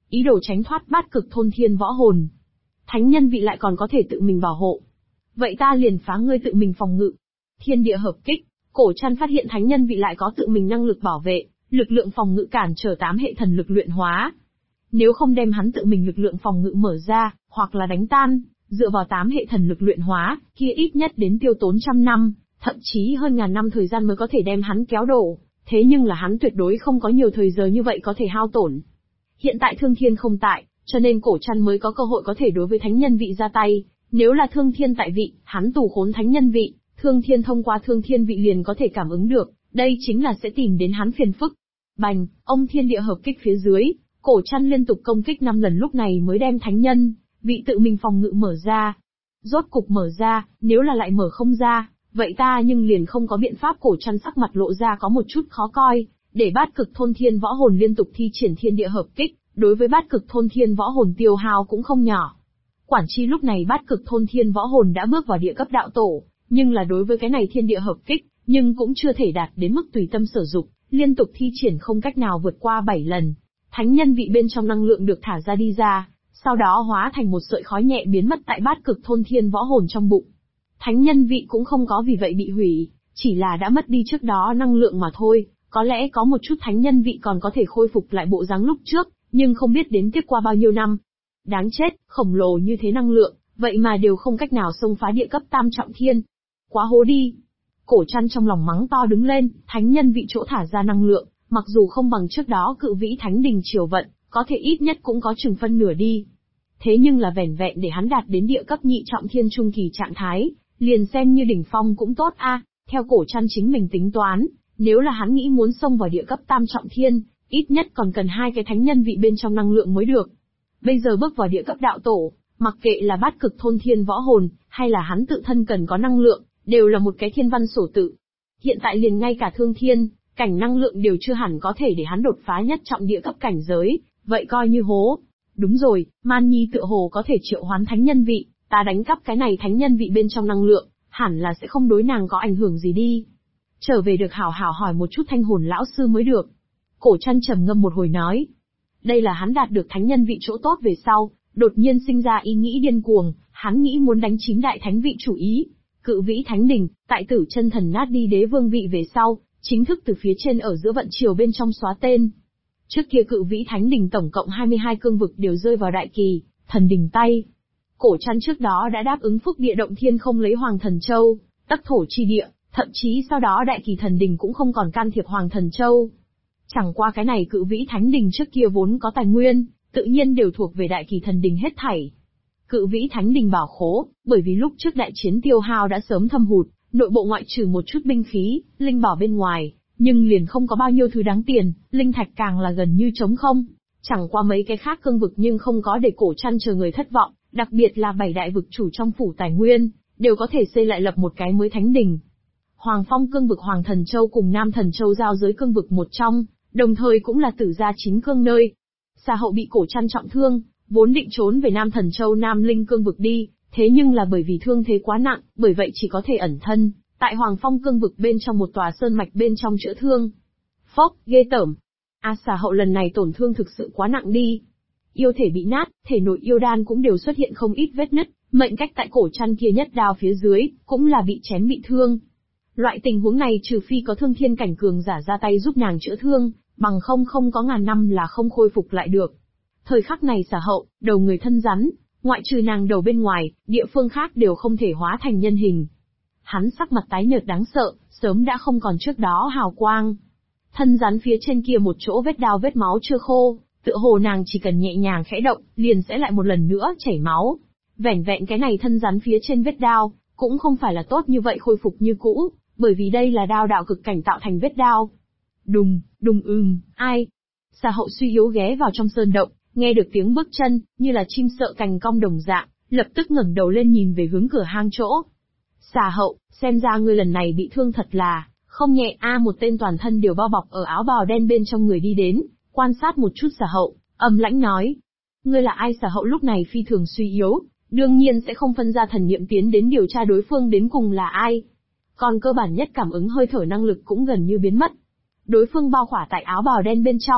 ý đồ tránh thoát bát cực thôn thiên võ hồn. Thánh nhân vị lại còn có thể tự mình bảo hộ. Vậy ta liền phá ngươi tự mình phòng ngự. Thiên địa hợp kích, Cổ Trăn phát hiện thánh nhân vị lại có tự mình năng lực bảo vệ, lực lượng phòng ngự cản trở 8 hệ thần lực luyện hóa. Nếu không đem hắn tự mình lực lượng phòng ngự mở ra, hoặc là đánh tan, dựa vào 8 hệ thần lực luyện hóa, kia ít nhất đến tiêu tốn trăm năm, thậm chí hơn ngàn năm thời gian mới có thể đem hắn kéo đổ. Thế nhưng là hắn tuyệt đối không có nhiều thời giờ như vậy có thể hao tổn. Hiện tại Thương Thiên không tại, cho nên Cổ Trăn mới có cơ hội có thể đối với thánh nhân vị ra tay. Nếu là Thương Thiên tại vị, hắn tù khốn thánh nhân vị, Thương Thiên thông qua Thương Thiên vị liền có thể cảm ứng được, đây chính là sẽ tìm đến hắn phiền phức. Bành, ông thiên địa hợp kích phía dưới, Cổ Trăn liên tục công kích 5 lần lúc này mới đem thánh nhân vị tự mình phòng ngự mở ra. Rốt cục mở ra, nếu là lại mở không ra, vậy ta nhưng liền không có biện pháp. Cổ Trăn sắc mặt lộ ra có một chút khó coi, để bát cực thôn thiên võ hồn liên tục thi triển thiên địa hợp kích, đối với bát cực thôn thiên võ hồn tiêu hao cũng không nhỏ. Quản chi lúc này bát cực thôn thiên võ hồn đã bước vào địa cấp đạo tổ, nhưng là đối với cái này thiên địa hợp kích, nhưng cũng chưa thể đạt đến mức tùy tâm sử dụng, liên tục thi triển không cách nào vượt qua 7 lần. Thánh nhân vị bên trong năng lượng được thả ra đi ra, sau đó hóa thành một sợi khói nhẹ biến mất tại bát cực thôn thiên võ hồn trong bụng. Thánh nhân vị cũng không có vì vậy bị hủy, chỉ là đã mất đi trước đó năng lượng mà thôi, có lẽ có một chút thánh nhân vị còn có thể khôi phục lại bộ dáng lúc trước, nhưng không biết đến tiếp qua bao nhiêu năm. Đáng chết, khổng lồ như thế năng lượng, vậy mà đều không cách nào xông phá địa cấp tam trọng thiên. Quá hố đi. Cổ Trăn trong lòng mắng to đứng lên, thánh nhân vị chỗ thả ra năng lượng, mặc dù không bằng trước đó Cự Vĩ Thánh Đình triều vận, có thể ít nhất cũng có chừng phân nửa đi. Thế nhưng là vẻn vẹn để hắn đạt đến địa cấp nhị trọng thiên trung kỳ trạng thái, liền xem như đỉnh phong cũng tốt a. Theo Cổ Trăn chính mình tính toán, nếu là hắn nghĩ muốn xông vào địa cấp tam trọng thiên, ít nhất còn cần 2 cái thánh nhân vị bên trong năng lượng mới được. Bây giờ bước vào địa cấp đạo tổ, mặc kệ là bát cực thôn thiên võ hồn, hay là hắn tự thân cần có năng lượng, đều là một cái thiên văn sổ tự. Hiện tại liền ngay cả thương thiên, cảnh năng lượng đều chưa hẳn có thể để hắn đột phá nhất trọng địa cấp cảnh giới, vậy coi như hố. Đúng rồi, Man Nhi tựa hồ có thể triệu hoán thánh nhân vị, ta đánh cắp cái này thánh nhân vị bên trong năng lượng, hẳn là sẽ không đối nàng có ảnh hưởng gì đi. Trở về được hảo hảo hỏi một chút Thanh Hồn lão sư mới được. Cổ Trăn trầm ngâm một hồi nói. Đây là hắn đạt được thánh nhân vị chỗ tốt về sau, đột nhiên sinh ra ý nghĩ điên cuồng, hắn nghĩ muốn đánh chính đại thánh vị chủ ý. Cự Vĩ Thánh Đình, tại Tử Chân Thần nát đi đế vương vị về sau, chính thức từ phía trên ở giữa vận chiều bên trong xóa tên. Trước kia Cự Vĩ Thánh Đình tổng cộng 22 cương vực đều rơi vào Đại Kỳ Thần Đình tay. Cổ Trăn trước đó đã đáp ứng Phúc Địa Động Thiên không lấy Hoàng Thần Châu, Tắc Thổ chi địa, thậm chí sau đó Đại Kỳ Thần Đình cũng không còn can thiệp Hoàng Thần Châu. Chẳng qua cái này Cự Vĩ Thánh Đình trước kia vốn có tài nguyên, tự nhiên đều thuộc về Đại Kỳ Thần Đình hết thảy. Cự Vĩ Thánh Đình bảo khố, bởi vì lúc trước đại chiến tiêu hao đã sớm thâm hụt, nội bộ ngoại trừ một chút binh khí, linh bảo bên ngoài, nhưng liền không có bao nhiêu thứ đáng tiền, linh thạch càng là gần như trống không. Chẳng qua mấy cái khác cương vực nhưng không có để Cổ Trăn chờ người thất vọng, đặc biệt là 7 đại vực chủ trong phủ tài nguyên, đều có thể xây lại lập một cái mới thánh đình. Hoàng Phong cương vực Hoàng Thần Châu cùng Nam Thần Châu giao giới cương vực một trong, đồng thời cũng là tử gia chính cương nơi. Xà Hậu bị Cổ Trăn trọng thương, vốn định trốn về Nam Thần Châu Nam Linh cương vực đi, thế nhưng là bởi vì thương thế quá nặng, bởi vậy chỉ có thể ẩn thân, tại Hoàng Phong cương vực bên trong một tòa sơn mạch bên trong chữa thương. Phốc, ghê tởm. Xà Hậu lần này tổn thương thực sự quá nặng đi. Yêu thể bị nát, thể nội yêu đan cũng đều xuất hiện không ít vết nứt, mệnh cách tại Cổ Trăn kia nhất đao phía dưới, cũng là bị chém bị thương. Loại tình huống này trừ phi có thương thiên cảnh cường giả ra tay giúp nàng chữa thương, bằng không có ngàn năm là không khôi phục lại được. Thời khắc này Xà Hậu, đầu người thân rắn, ngoại trừ nàng đầu bên ngoài, địa phương khác đều không thể hóa thành nhân hình. Hắn sắc mặt tái nhợt đáng sợ, sớm đã không còn trước đó hào quang. Thân rắn phía trên kia một chỗ vết đao vết máu chưa khô, tựa hồ nàng chỉ cần nhẹ nhàng khẽ động, liền sẽ lại một lần nữa chảy máu. Vẻn vẹn cái này thân rắn phía trên vết đao, cũng không phải là tốt như vậy khôi phục như cũ, bởi vì đây là đao đạo cực cảnh tạo thành vết đao. Đùng, đùng ai? Xà Hậu suy yếu ghé vào trong sơn động, nghe được tiếng bước chân, như là chim sợ cành cong đồng dạng, lập tức ngẩng đầu lên nhìn về hướng cửa hang chỗ. Xà Hậu, xem ra ngươi lần này bị thương thật là không nhẹ một tên toàn thân đều bao bọc ở áo bào đen bên trong người đi đến, quan sát một chút Xà Hậu, âm lãnh nói. Ngươi là ai? Xà Hậu lúc này phi thường suy yếu, đương nhiên sẽ không phân ra thần niệm tiến đến điều tra đối phương đến cùng là ai. Còn cơ bản nhất cảm ứng hơi thở năng lực cũng gần như biến mất. Đối phương bao khỏa tại áo bào đen bên trong,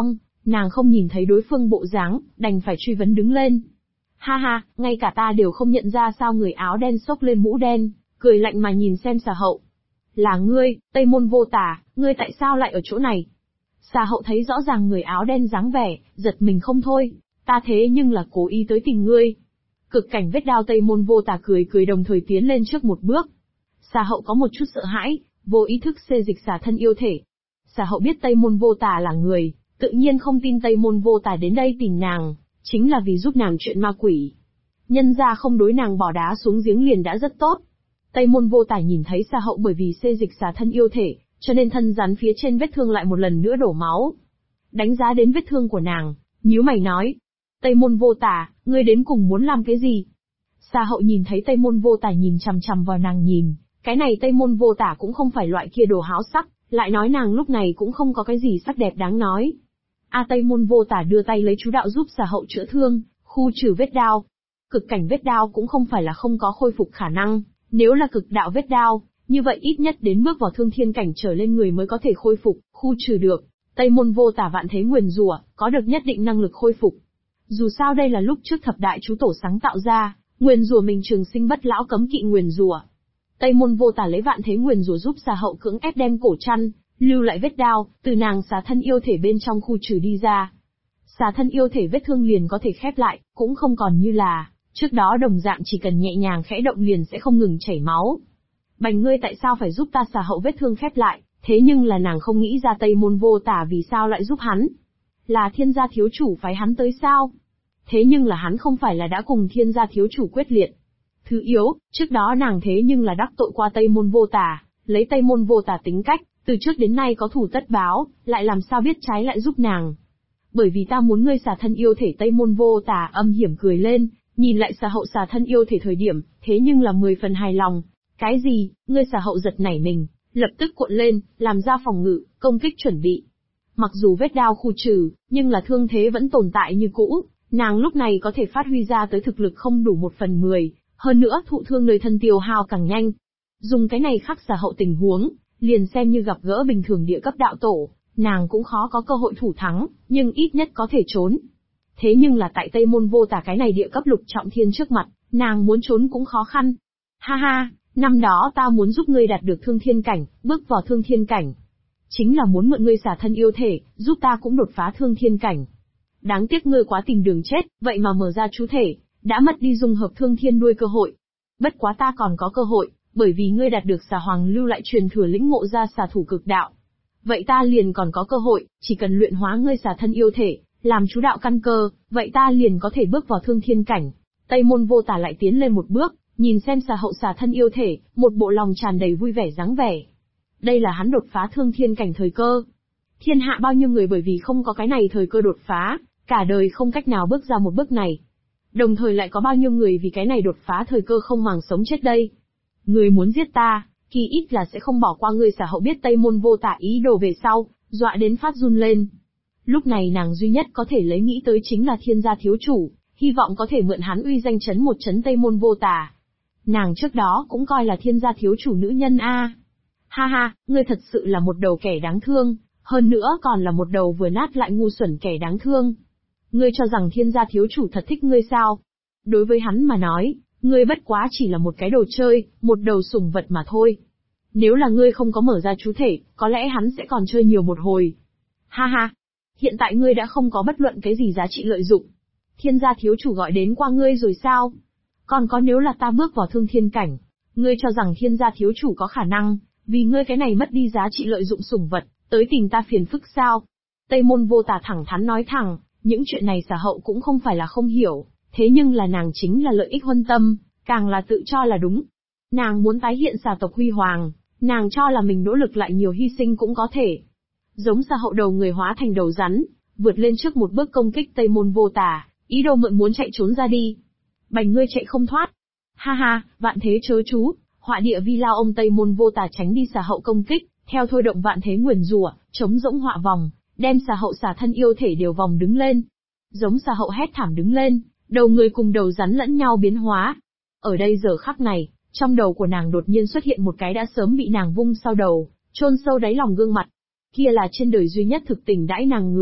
Nàng không nhìn thấy đối phương bộ dáng, đành phải truy vấn đứng lên. Ha ha, ngay cả ta đều không nhận ra sao người áo đen xốc lên mũ đen, cười lạnh mà nhìn xem Xà Hậu. Là ngươi, Tây Môn Vô Tà, ngươi tại sao lại ở chỗ này? Xà Hậu thấy rõ ràng người áo đen dáng vẻ, giật mình không thôi, ta thế nhưng là cố ý tới tìm ngươi. Cực cảnh vết đao Tây Môn Vô Tà cười cười đồng thời tiến lên trước một bước. Xà Hậu có một chút sợ hãi, vô ý thức xê dịch xả thân yêu thể. Xà Hậu biết Tây Môn Vô Tà là người, tự nhiên không tin Tây Môn Vô Tà đến đây tìm nàng, chính là vì giúp nàng chuyện ma quỷ. Nhân ra không đối nàng bỏ đá xuống giếng liền đã rất tốt. Tây Môn Vô Tà nhìn thấy Xà Hậu bởi vì xê dịch xả thân yêu thể, cho nên thân rắn phía trên vết thương lại một lần nữa đổ máu. Đánh giá đến vết thương của nàng, nhíu mày nói. Tây Môn Vô Tà, ngươi đến cùng muốn làm cái gì? Xà Hậu nhìn thấy Tây Môn Vô Tà nhìn chằm chằm vào nàng nhìn, cái này Tây Môn Vô Tà cũng không phải loại kia đồ háo sắc, lại nói nàng lúc này cũng không có cái gì sắc đẹp đáng nói. Tây Môn Vô Tà đưa tay lấy chú đạo giúp Xà Hậu chữa thương, khu trừ vết đao. Cực cảnh vết đao cũng không phải là không có khôi phục khả năng, nếu là cực đạo vết đao, như vậy ít nhất đến bước vào thương thiên cảnh trở lên người mới có thể khôi phục, khu trừ được. Tây Môn Vô Tà vạn thế nguyền rủa, có được nhất định năng lực khôi phục. Dù sao đây là lúc trước thập đại chú tổ sáng tạo ra, nguyền rủa mình trường sinh bất lão cấm kỵ nguyền rủa. Tây Môn Vô Tà lấy vạn thế nguyền rủa giúp Xà Hậu cưỡng ép đem cổ chăn, lưu lại vết đao, từ nàng xà thân yêu thể bên trong khu trừ đi ra. Xà thân yêu thể vết thương liền có thể khép lại, cũng không còn như là trước đó đồng dạng chỉ cần nhẹ nhàng khẽ động liền sẽ không ngừng chảy máu. Bành ngươi tại sao phải giúp ta Xà Hậu vết thương khép lại, thế nhưng là nàng không nghĩ ra Tây Môn Vô Tà vì sao lại giúp hắn. Là thiên gia thiếu chủ phái hắn tới sao? Thế nhưng là hắn không phải là đã cùng thiên gia thiếu chủ quyết liệt. Thứ yếu, trước đó nàng thế nhưng là đắc tội qua Tây Môn Vô Tà, lấy Tây Môn Vô Tà tính cách, từ trước đến nay có thủ tất báo, lại làm sao biết trái lại giúp nàng. Bởi vì ta muốn ngươi xà thân yêu thể. Tây Môn Vô Tà âm hiểm cười lên, nhìn lại Xà Hậu xà thân yêu thể thời điểm, thế nhưng là 10 phần hài lòng. Cái gì? Ngươi Xà Hậu giật nảy mình, lập tức cuộn lên, làm ra phòng ngự, công kích chuẩn bị. Mặc dù vết đao khu trừ, nhưng là thương thế vẫn tồn tại như cũ, nàng lúc này có thể phát huy ra tới thực lực không đủ 1/10, hơn nữa thụ thương nơi thân tiêu hao càng nhanh. Dùng cái này khắc Xà Hậu tình huống, liền xem như gặp gỡ bình thường địa cấp đạo tổ, nàng cũng khó có cơ hội thủ thắng, nhưng ít nhất có thể trốn. Thế nhưng là tại Tây Môn Vô Tà cái này địa cấp lục trọng thiên trước mặt, nàng muốn trốn cũng khó khăn. Ha ha, năm đó ta muốn giúp ngươi đạt được thương thiên cảnh, bước vào thương thiên cảnh. Chính là muốn mượn ngươi xả thân yêu thể, giúp ta cũng đột phá thương thiên cảnh. Đáng tiếc ngươi quá tìm đường chết, vậy mà mở ra chú thể, đã mất đi dung hợp thương thiên đuôi cơ hội. Bất quá ta còn có cơ hội, bởi vì ngươi đạt được xà hoàng lưu lại truyền thừa lĩnh ngộ ra xà thủ cực đạo. Vậy ta liền còn có cơ hội, chỉ cần luyện hóa ngươi xà thân yêu thể, làm chú đạo căn cơ, vậy ta liền có thể bước vào thương thiên cảnh. Tây Môn Vô Tà lại tiến lên một bước, nhìn xem Xà Hậu xà thân yêu thể, một bộ lòng tràn đầy vui vẻ dáng vẻ. Đây là hắn đột phá thương thiên cảnh thời cơ. Thiên hạ bao nhiêu người bởi vì không có cái này thời cơ đột phá, cả đời không cách nào bước ra một bước này. Đồng thời lại có bao nhiêu người vì cái này đột phá thời cơ không màng sống chết đây. Người muốn giết ta, kỳ ít là sẽ không bỏ qua ngươi. Xà Hậu biết Tây Môn Vô Tà ý đồ về sau, dọa đến phát run lên. Lúc này nàng duy nhất có thể lấy nghĩ tới chính là thiên gia thiếu chủ, hy vọng có thể mượn hắn uy danh chấn một chấn Tây Môn Vô Tà. Nàng trước đó cũng coi là thiên gia thiếu chủ nữ nhân a. Ha ha, ngươi thật sự là một đầu kẻ đáng thương, hơn nữa còn là một đầu vừa nát lại ngu xuẩn kẻ đáng thương. Ngươi cho rằng thiên gia thiếu chủ thật thích ngươi sao? Đối với hắn mà nói, ngươi bất quá chỉ là một cái đồ chơi, một đầu sủng vật mà thôi. Nếu là ngươi không có mở ra chú thể, có lẽ hắn sẽ còn chơi nhiều một hồi. Ha ha, hiện tại ngươi đã không có bất luận cái gì giá trị lợi dụng. Thiên gia thiếu chủ gọi đến qua ngươi rồi sao? Còn có nếu là ta bước vào thương thiên cảnh, ngươi cho rằng thiên gia thiếu chủ có khả năng, vì ngươi cái này mất đi giá trị lợi dụng sủng vật, tới tìm ta phiền phức sao? Tây Môn Vô Tà thẳng thắn nói thẳng, những chuyện này Xà Hậu cũng không phải là không hiểu, thế nhưng là nàng chính là lợi ích huân tâm, càng là tự cho là đúng. Nàng muốn tái hiện xà tộc huy hoàng, nàng cho là mình nỗ lực lại nhiều hy sinh cũng có thể. Giống Xà Hậu đầu người hóa thành đầu rắn, vượt lên trước một bước công kích Tây Môn Vô Tà, ý đồ mượn muốn chạy trốn ra đi. Bành ngươi chạy không thoát. Ha ha, vạn thế chớ chú, họa địa vi lao. Ông Tây Môn Vô Tà tránh đi Xà Hậu công kích, theo thôi động vạn thế nguyền rủa, chống rỗng họa vòng, đem Xà Hậu xà thân yêu thể đều vòng đứng lên. Giống Xà Hậu hét thảm đứng lên, đầu người cùng đầu rắn lẫn nhau biến hóa. Ở đây giờ khắc này, trong đầu của nàng đột nhiên xuất hiện một cái đã sớm bị nàng vung sau đầu, chôn sâu đáy lòng gương mặt. Kia là trên đời duy nhất thực tình đãi nàng người,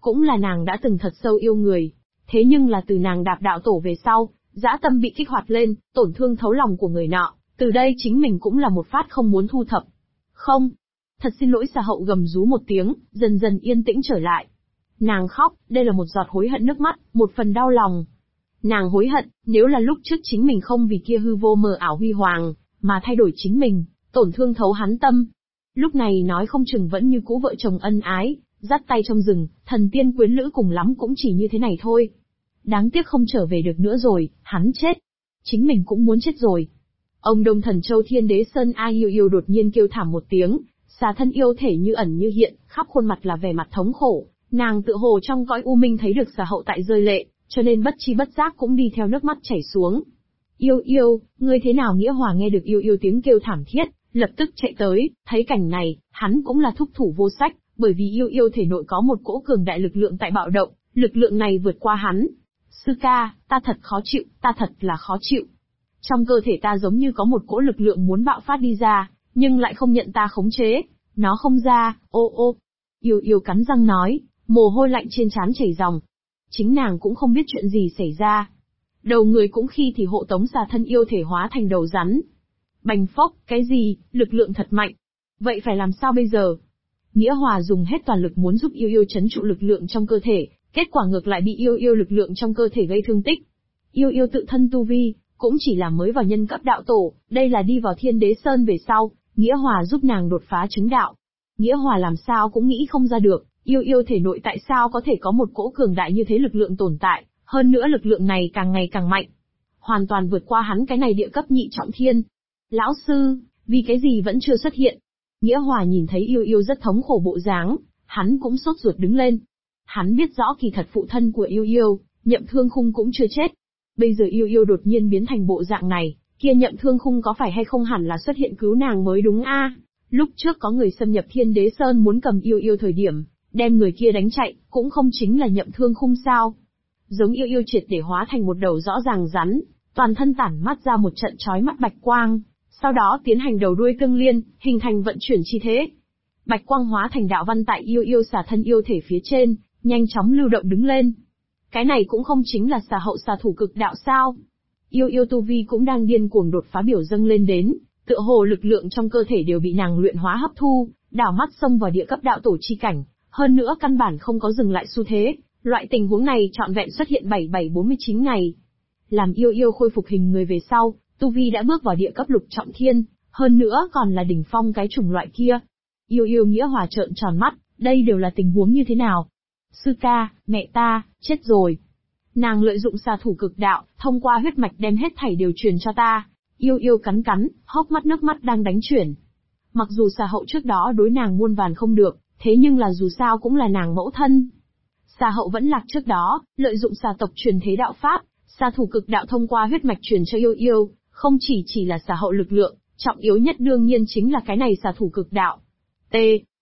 cũng là nàng đã từng thật sâu yêu người. Thế nhưng là từ nàng đạp đạo tổ về sau, dã tâm bị kích hoạt lên, tổn thương thấu lòng của người nọ, từ đây chính mình cũng là một phát không muốn thu thập. Không. Thật xin lỗi, xà hậu gầm rú một tiếng, dần dần yên tĩnh trở lại. Nàng khóc, đây là một giọt hối hận nước mắt, một phần đau lòng. Nàng hối hận, nếu là lúc trước chính mình không vì kia hư vô mờ ảo huy hoàng, mà thay đổi chính mình, tổn thương thấu hắn tâm. Lúc này nói không chừng vẫn như cũ vợ chồng ân ái, dắt tay trong rừng, thần tiên quyến lữ cùng lắm cũng chỉ như thế này thôi. Đáng tiếc không trở về được nữa rồi, hắn chết. Chính mình cũng muốn chết rồi. Ông Đông Thần Châu Thiên Đế Sơn A Yêu Yêu đột nhiên kêu thảm một tiếng, xà thân yêu thể như ẩn như hiện, khắp khuôn mặt là vẻ mặt thống khổ. Nàng tự hồ trong cõi u minh thấy được xà hậu tại rơi lệ, cho nên bất chi bất giác cũng đi theo nước mắt chảy xuống. Yêu Yêu, ngươi thế nào? Nghĩa Hòa nghe được Yêu Yêu tiếng kêu thảm thiết, lập tức chạy tới, thấy cảnh này, hắn cũng là thúc thủ vô sách, bởi vì Yêu Yêu thể nội có một cỗ cường đại lực lượng tại bạo động, lực lượng này vượt qua hắn. Sư ca, ta thật khó chịu, ta thật là khó chịu. Trong cơ thể ta giống như có một cỗ lực lượng muốn bạo phát đi ra, nhưng lại không nhận ta khống chế, nó không ra, ô ô. Yêu Yêu cắn răng nói, mồ hôi lạnh trên trán chảy ròng. Chính nàng cũng không biết chuyện gì xảy ra. Đầu người cũng khi thì hộ tống xà thân yêu thể hóa thành đầu rắn. Bành phốc, cái gì, lực lượng thật mạnh. Vậy phải làm sao bây giờ? Nghĩa Hòa dùng hết toàn lực muốn giúp Yêu Yêu trấn trụ lực lượng trong cơ thể, kết quả ngược lại bị Yêu Yêu lực lượng trong cơ thể gây thương tích. Yêu Yêu tự thân tu vi, cũng chỉ là mới vào nhân cấp đạo tổ, đây là đi vào Thiên Đế Sơn về sau, Nghĩa Hòa giúp nàng đột phá chứng đạo. Nghĩa Hòa làm sao cũng nghĩ không ra được, Yêu Yêu thể nội tại sao có thể có một cỗ cường đại như thế lực lượng tồn tại, hơn nữa lực lượng này càng ngày càng mạnh. Hoàn toàn vượt qua hắn cái này địa cấp nhị trọng thiên. Lão sư, vì cái gì vẫn chưa xuất hiện? Nghĩa Hòa nhìn thấy Yêu Yêu rất thống khổ bộ dáng, hắn cũng sốt ruột đứng lên. Hắn biết rõ kỳ thật phụ thân của Yêu Yêu, Nhậm Thương Khung cũng chưa chết. Bây giờ Yêu Yêu đột nhiên biến thành bộ dạng này, kia Nhậm Thương Khung có phải hay không hẳn là xuất hiện cứu nàng mới đúng a? Lúc trước có người xâm nhập Thiên Đế Sơn muốn cầm Yêu Yêu thời điểm, đem người kia đánh chạy, cũng không chính là Nhậm Thương Khung sao? Giống Yêu Yêu triệt để hóa thành một đầu rõ ràng rắn, toàn thân tản mắt ra một trận chói mắt bạch quang, sau đó tiến hành đầu đuôi tương liên, hình thành vận chuyển chi thế. Bạch quang hóa thành đạo văn tại Yêu Yêu xà thân yêu thể phía trên, nhanh chóng lưu động đứng lên. Cái này cũng không chính là xà hậu xà thủ cực đạo sao? Yêu Yêu tu vi cũng đang điên cuồng đột phá biểu dâng lên đến, tựa hồ lực lượng trong cơ thể đều bị nàng luyện hóa hấp thu, đảo mắt xông vào địa cấp đạo tổ chi cảnh, hơn nữa căn bản không có dừng lại xu thế, loại tình huống này trọn vẹn xuất hiện 7749 ngày. Làm Yêu Yêu khôi phục hình người về sau, tu vi đã bước vào địa cấp lục trọng thiên, hơn nữa còn là đỉnh phong cái chủng loại kia. Yêu Yêu Nghĩa Hòa trợn tròn mắt, đây đều là tình huống như thế nào? Sư ca, mẹ ta, chết rồi. Nàng lợi dụng xà thủ cực đạo, thông qua huyết mạch đem hết thảy đều truyền cho ta. Yêu Yêu cắn cắn, hốc mắt nước mắt đang đánh chuyển. Mặc dù xà hậu trước đó đối nàng muôn vàn không được, thế nhưng là dù sao cũng là nàng mẫu thân. Xà hậu vẫn lạc trước đó, lợi dụng xà tộc truyền thế đạo pháp, xà thủ cực đạo thông qua huyết mạch truyền cho Yêu Yêu, không chỉ là xà hậu lực lượng, trọng yếu nhất đương nhiên chính là cái này xà thủ cực đạo. T.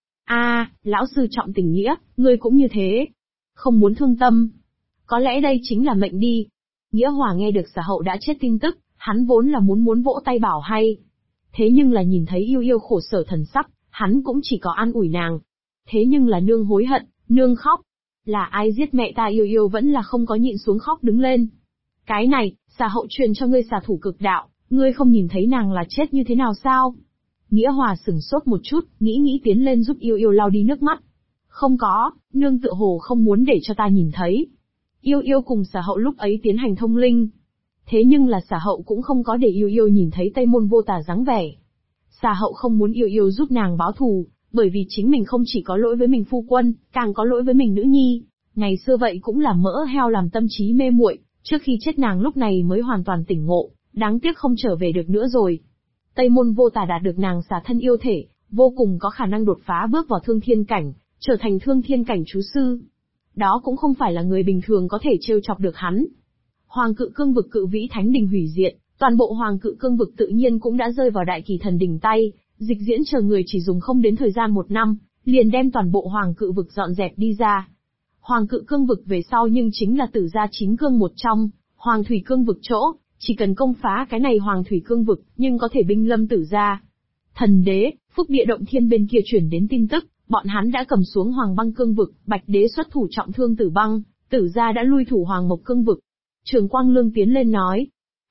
Lão sư trọng tình nghĩa, ngươi cũng như thế. Không muốn thương tâm. Có lẽ đây chính là mệnh đi. Nghĩa Hòa nghe được xà hậu đã chết tin tức, hắn vốn là muốn vỗ tay bảo hay. Thế nhưng là nhìn thấy Yêu Yêu khổ sở thần sắc, hắn cũng chỉ có an ủi nàng. Thế nhưng là nương hối hận, nương khóc. Là ai giết mẹ ta? Yêu Yêu vẫn là không có nhịn xuống khóc đứng lên. Cái này, xà hậu truyền cho ngươi xà thủ cực đạo, ngươi không nhìn thấy nàng là chết như thế nào sao? Nghĩa Hòa sửng sốt một chút, nghĩ tiến lên giúp Yêu Yêu lau đi nước mắt. Không có, nương tựa hồ không muốn để cho ta nhìn thấy. Yêu Yêu cùng xà hậu lúc ấy tiến hành thông linh. Thế nhưng là xà hậu cũng không có để Yêu Yêu nhìn thấy Tây Môn Vô Tà dáng vẻ. Xà hậu không muốn Yêu Yêu giúp nàng báo thù, bởi vì chính mình không chỉ có lỗi với mình phu quân, càng có lỗi với mình nữ nhi. Ngày xưa vậy cũng là mỡ heo làm tâm trí mê muội, trước khi chết nàng lúc này mới hoàn toàn tỉnh ngộ, đáng tiếc không trở về được nữa rồi. Tây Môn Vô Tà đạt được nàng xà thân yêu thể, vô cùng có khả năng đột phá bước vào thương thiên cảnh, trở thành thương thiên cảnh chú sư. Đó cũng không phải là người bình thường có thể trêu chọc được hắn. Hoàng Cự Cương vực cự vĩ thánh đình hủy diệt, toàn bộ Hoàng Cự Cương vực tự nhiên cũng đã rơi vào đại kỳ thần đỉnh tay, dịch diễn chờ người chỉ dùng không đến thời gian 1 năm, liền đem toàn bộ Hoàng Cự vực dọn dẹp đi ra. Hoàng Cự Cương vực về sau nhưng chính là tử gia 9 cương một trong, Hoàng Thủy Cương vực chỗ, chỉ cần công phá cái này Hoàng Thủy Cương vực, nhưng có thể binh lâm tử gia. Thần đế, phúc địa động thiên bên kia chuyển đến tin tức, bọn hắn đã cầm xuống Hoàng Băng Cương vực, Bạch Đế xuất thủ trọng thương Tử Băng, Tử gia đã lui thủ Hoàng Mộc Cương vực. Trường Quang Lương tiến lên nói,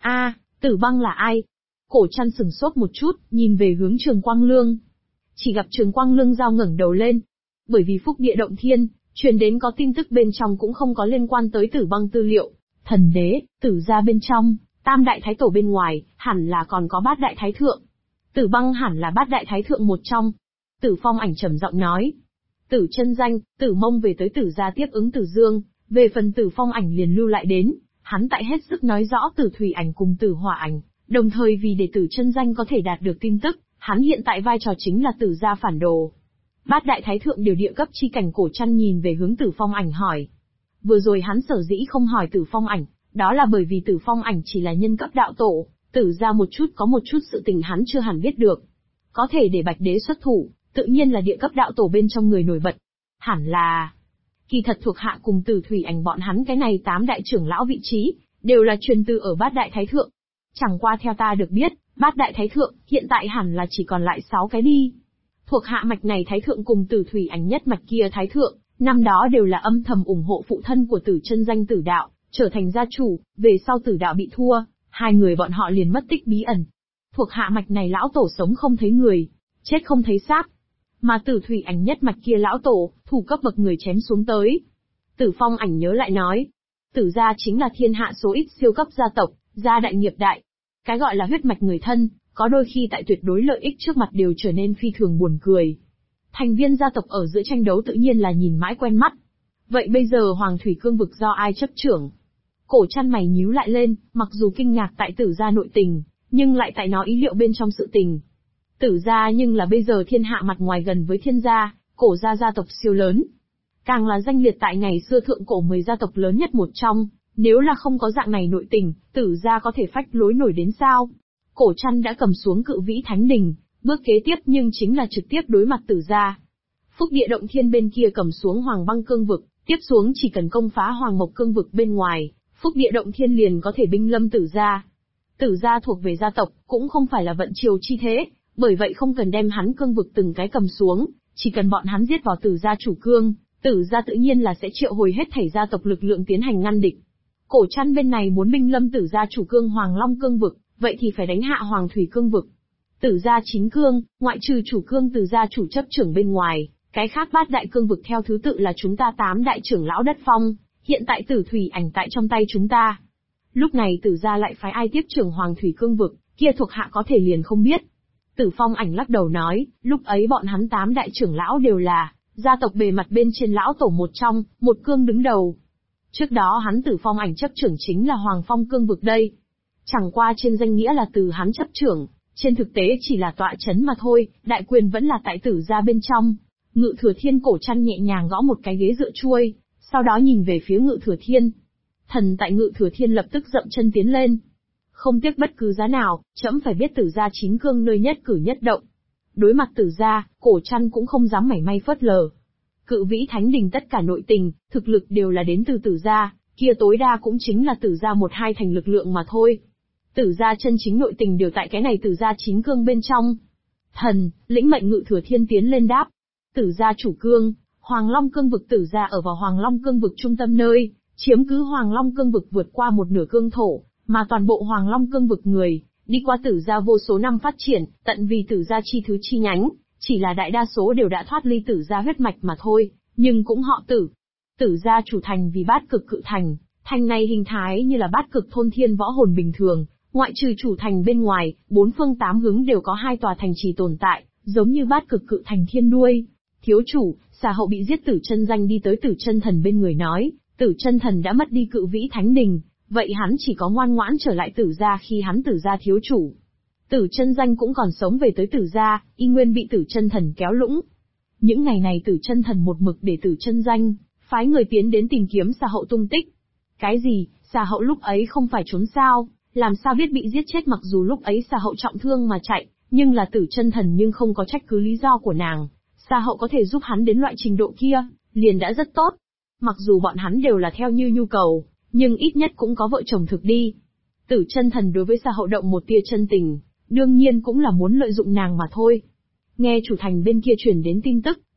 Tử Băng là ai? Cổ Trăn sửng sốt một chút, nhìn về hướng Trường Quang Lương. Chỉ gặp Trường Quang Lương giao ngẩng đầu lên. Bởi vì Phúc Địa Động Thiên, truyền đến có tin tức bên trong cũng không có liên quan tới Tử Băng tư liệu. Thần đế, Tử gia bên trong, Tam đại thái tổ bên ngoài, hẳn là còn có Bát đại thái thượng. Tử Băng hẳn là Bát đại thái thượng một trong. Tử Phong Ảnh trầm giọng nói. Tử Chân Danh, Tử Mông về tới Tử gia tiếp ứng Tử Dương, về phần Tử Phong Ảnh liền lưu lại đến, hắn tại hết sức nói rõ Tử Thủy Ảnh cùng Tử Hỏa Ảnh, đồng thời vì để Tử Chân Danh có thể đạt được tin tức, hắn hiện tại vai trò chính là Tử gia phản đồ. Bát đại thái thượng điều địa cấp chi cảnh. Cổ Trăn nhìn về hướng Tử Phong Ảnh hỏi. Vừa rồi hắn sở dĩ không hỏi Tử Phong Ảnh, đó là bởi vì Tử Phong Ảnh chỉ là nhân cấp đạo tổ, Tử gia có một chút sự tình hắn chưa hẳn biết được. Có thể để Bạch Đế xuất thủ, tự nhiên là địa cấp đạo tổ bên trong người nổi bật. Hẳn là... Kỳ thật thuộc hạ cùng Tử Thủy Ảnh bọn hắn cái này 8 đại trưởng lão vị trí, đều là truyền từ ở Bát đại thái thượng. Chẳng qua theo ta được biết, Bát đại thái thượng, hiện tại hẳn là chỉ còn lại 6 cái đi. Thuộc hạ mạch này thái thượng cùng Tử Thủy Ảnh nhất mạch kia thái thượng, năm đó đều là âm thầm ủng hộ phụ thân của Tử Chân Danh Tử Đạo, trở thành gia chủ, về sau Tử Đạo bị thua, hai người bọn họ liền mất tích bí ẩn. Thuộc hạ mạch này lão tổ sống không thấy người, chết không thấy xác. Mà Tử Thủy Ảnh nhất mạch kia lão tổ, thủ cấp bậc người chém xuống tới. Tử Phong Ảnh nhớ lại nói, Tử gia chính là thiên hạ số ít siêu cấp gia tộc, gia đại nghiệp đại. Cái gọi là huyết mạch người thân, có đôi khi tại tuyệt đối lợi ích trước mặt đều trở nên phi thường buồn cười. Thành viên gia tộc ở giữa tranh đấu tự nhiên là nhìn mãi quen mắt. Vậy bây giờ Hoàng Thủy Cương vực do ai chấp trưởng? Cổ Trăn mày nhíu lại lên, mặc dù kinh ngạc tại Tử gia nội tình, nhưng lại tại nó ý liệu bên trong sự tình. Tử gia nhưng là bây giờ thiên hạ mặt ngoài gần với Thiên gia, Cổ gia gia tộc siêu lớn. Càng là danh liệt tại ngày xưa thượng cổ 10 gia tộc lớn nhất một trong, nếu là không có dạng này nội tình, Tử gia có thể phách lối nổi đến sao? Cổ Trăn đã cầm xuống Cự Vĩ Thánh Đình, bước kế tiếp nhưng chính là trực tiếp đối mặt Tử gia. Phúc Địa Động Thiên bên kia cầm xuống Hoàng Băng Cương vực, tiếp xuống chỉ cần công phá Hoàng Mộc Cương vực bên ngoài, Phúc Địa Động Thiên liền có thể binh lâm Tử gia. Tử gia thuộc về gia tộc, cũng không phải là vận triều chi thế, bởi vậy không cần đem hắn cương vực từng cái cầm xuống, chỉ cần bọn hắn giết vào Tử gia chủ cương, Tử gia tự nhiên là sẽ triệu hồi hết thảy gia tộc lực lượng tiến hành ngăn địch. Cổ Trăn bên này muốn binh lâm Tử gia chủ cương Hoàng Long Cương vực, vậy thì phải đánh hạ Hoàng Thủy Cương vực. Tử gia chính cương, ngoại trừ chủ cương Tử gia chủ chấp trưởng bên ngoài, cái khác 8 đại cương vực theo thứ tự là chúng ta 8 đại trưởng lão đất phong, hiện tại Tử Thủy Ảnh tại trong tay chúng ta. Lúc này Tử gia lại phái ai tiếp trưởng Hoàng Thủy Cương vực, kia thuộc hạ có thể liền không biết. Tử Phong Ảnh lắc đầu nói, lúc ấy bọn hắn 8 đại trưởng lão đều là gia tộc bề mặt bên trên lão tổ một trong, một cương đứng đầu. Trước đó hắn Tử Phong Ảnh chấp trưởng chính là Hoàng Phong Cương vực đây. Chẳng qua trên danh nghĩa là từ hắn chấp trưởng, trên thực tế chỉ là tọa chấn mà thôi, đại quyền vẫn là tại Tử gia bên trong. Ngự Thừa Thiên Cổ Trăn nhẹ nhàng gõ một cái ghế dựa chuôi, sau đó nhìn về phía Ngự Thừa Thiên. Thần tại Ngự Thừa Thiên lập tức dậm chân tiến lên. Không tiếc bất cứ giá nào, trẫm phải biết Tử gia chính cương nơi nhất cử nhất động. Đối mặt Tử gia, Cổ Trăn cũng không dám mảy may phớt lờ. Cự Vĩ Thánh Đình tất cả nội tình, thực lực đều là đến từ Tử gia, kia tối đa cũng chính là Tử gia 1-2 thành lực lượng mà thôi. Tử gia chân chính nội tình đều tại cái này Tử gia chính cương bên trong. Thần, lĩnh mệnh Ngự Thừa Thiên tiến lên đáp. Tử gia chủ cương, Hoàng Long Cương vực. Tử gia ở vào Hoàng Long Cương vực trung tâm nơi, chiếm cứ Hoàng Long Cương vực vượt qua một nửa cương thổ, mà toàn bộ Hoàng Long Cương vực người, đi qua Tử gia vô số năm phát triển, tận vì Tử gia chi thứ chi nhánh, chỉ là đại đa số đều đã thoát ly Tử gia huyết mạch mà thôi, nhưng cũng họ Tử. Tử gia chủ thành vì Bát Cực Cự Thành, thành này hình thái như là Bát Cực thôn thiên võ hồn bình thường, ngoại trừ chủ thành bên ngoài, 4 phương 8 hướng đều có 2 tòa thành trì tồn tại, giống như Bát Cực Cự Thành thiên đuôi. Thiếu chủ, xà hậu bị giết. Tử Chân Danh đi tới Tử Chân Thần bên người nói, Tử Chân Thần đã mất đi Cự Vĩ Thánh Đình, vậy hắn chỉ có ngoan ngoãn trở lại Tử gia khi hắn Tử gia thiếu chủ. Tử Chân Danh cũng còn sống về tới Tử gia, y nguyên bị Tử Chân Thần kéo lũng. Những ngày này Tử Chân Thần một mực để Tử Chân Danh phái người tiến đến tìm kiếm xà hậu tung tích. Cái gì, xà hậu lúc ấy không phải trốn sao, làm sao biết bị giết chết? Mặc dù lúc ấy xà hậu trọng thương mà chạy, nhưng là Tử Chân Thần nhưng không có trách cứ lý do của nàng. Xà hậu có thể giúp hắn đến loại trình độ kia, liền đã rất tốt. Mặc dù bọn hắn đều là theo như nhu cầu, nhưng ít nhất cũng có vợ chồng thực đi. Tử Chân Thần đối với xà hậu động một tia chân tình, đương nhiên cũng là muốn lợi dụng nàng mà thôi. Nghe chủ thành bên kia truyền đến tin tức,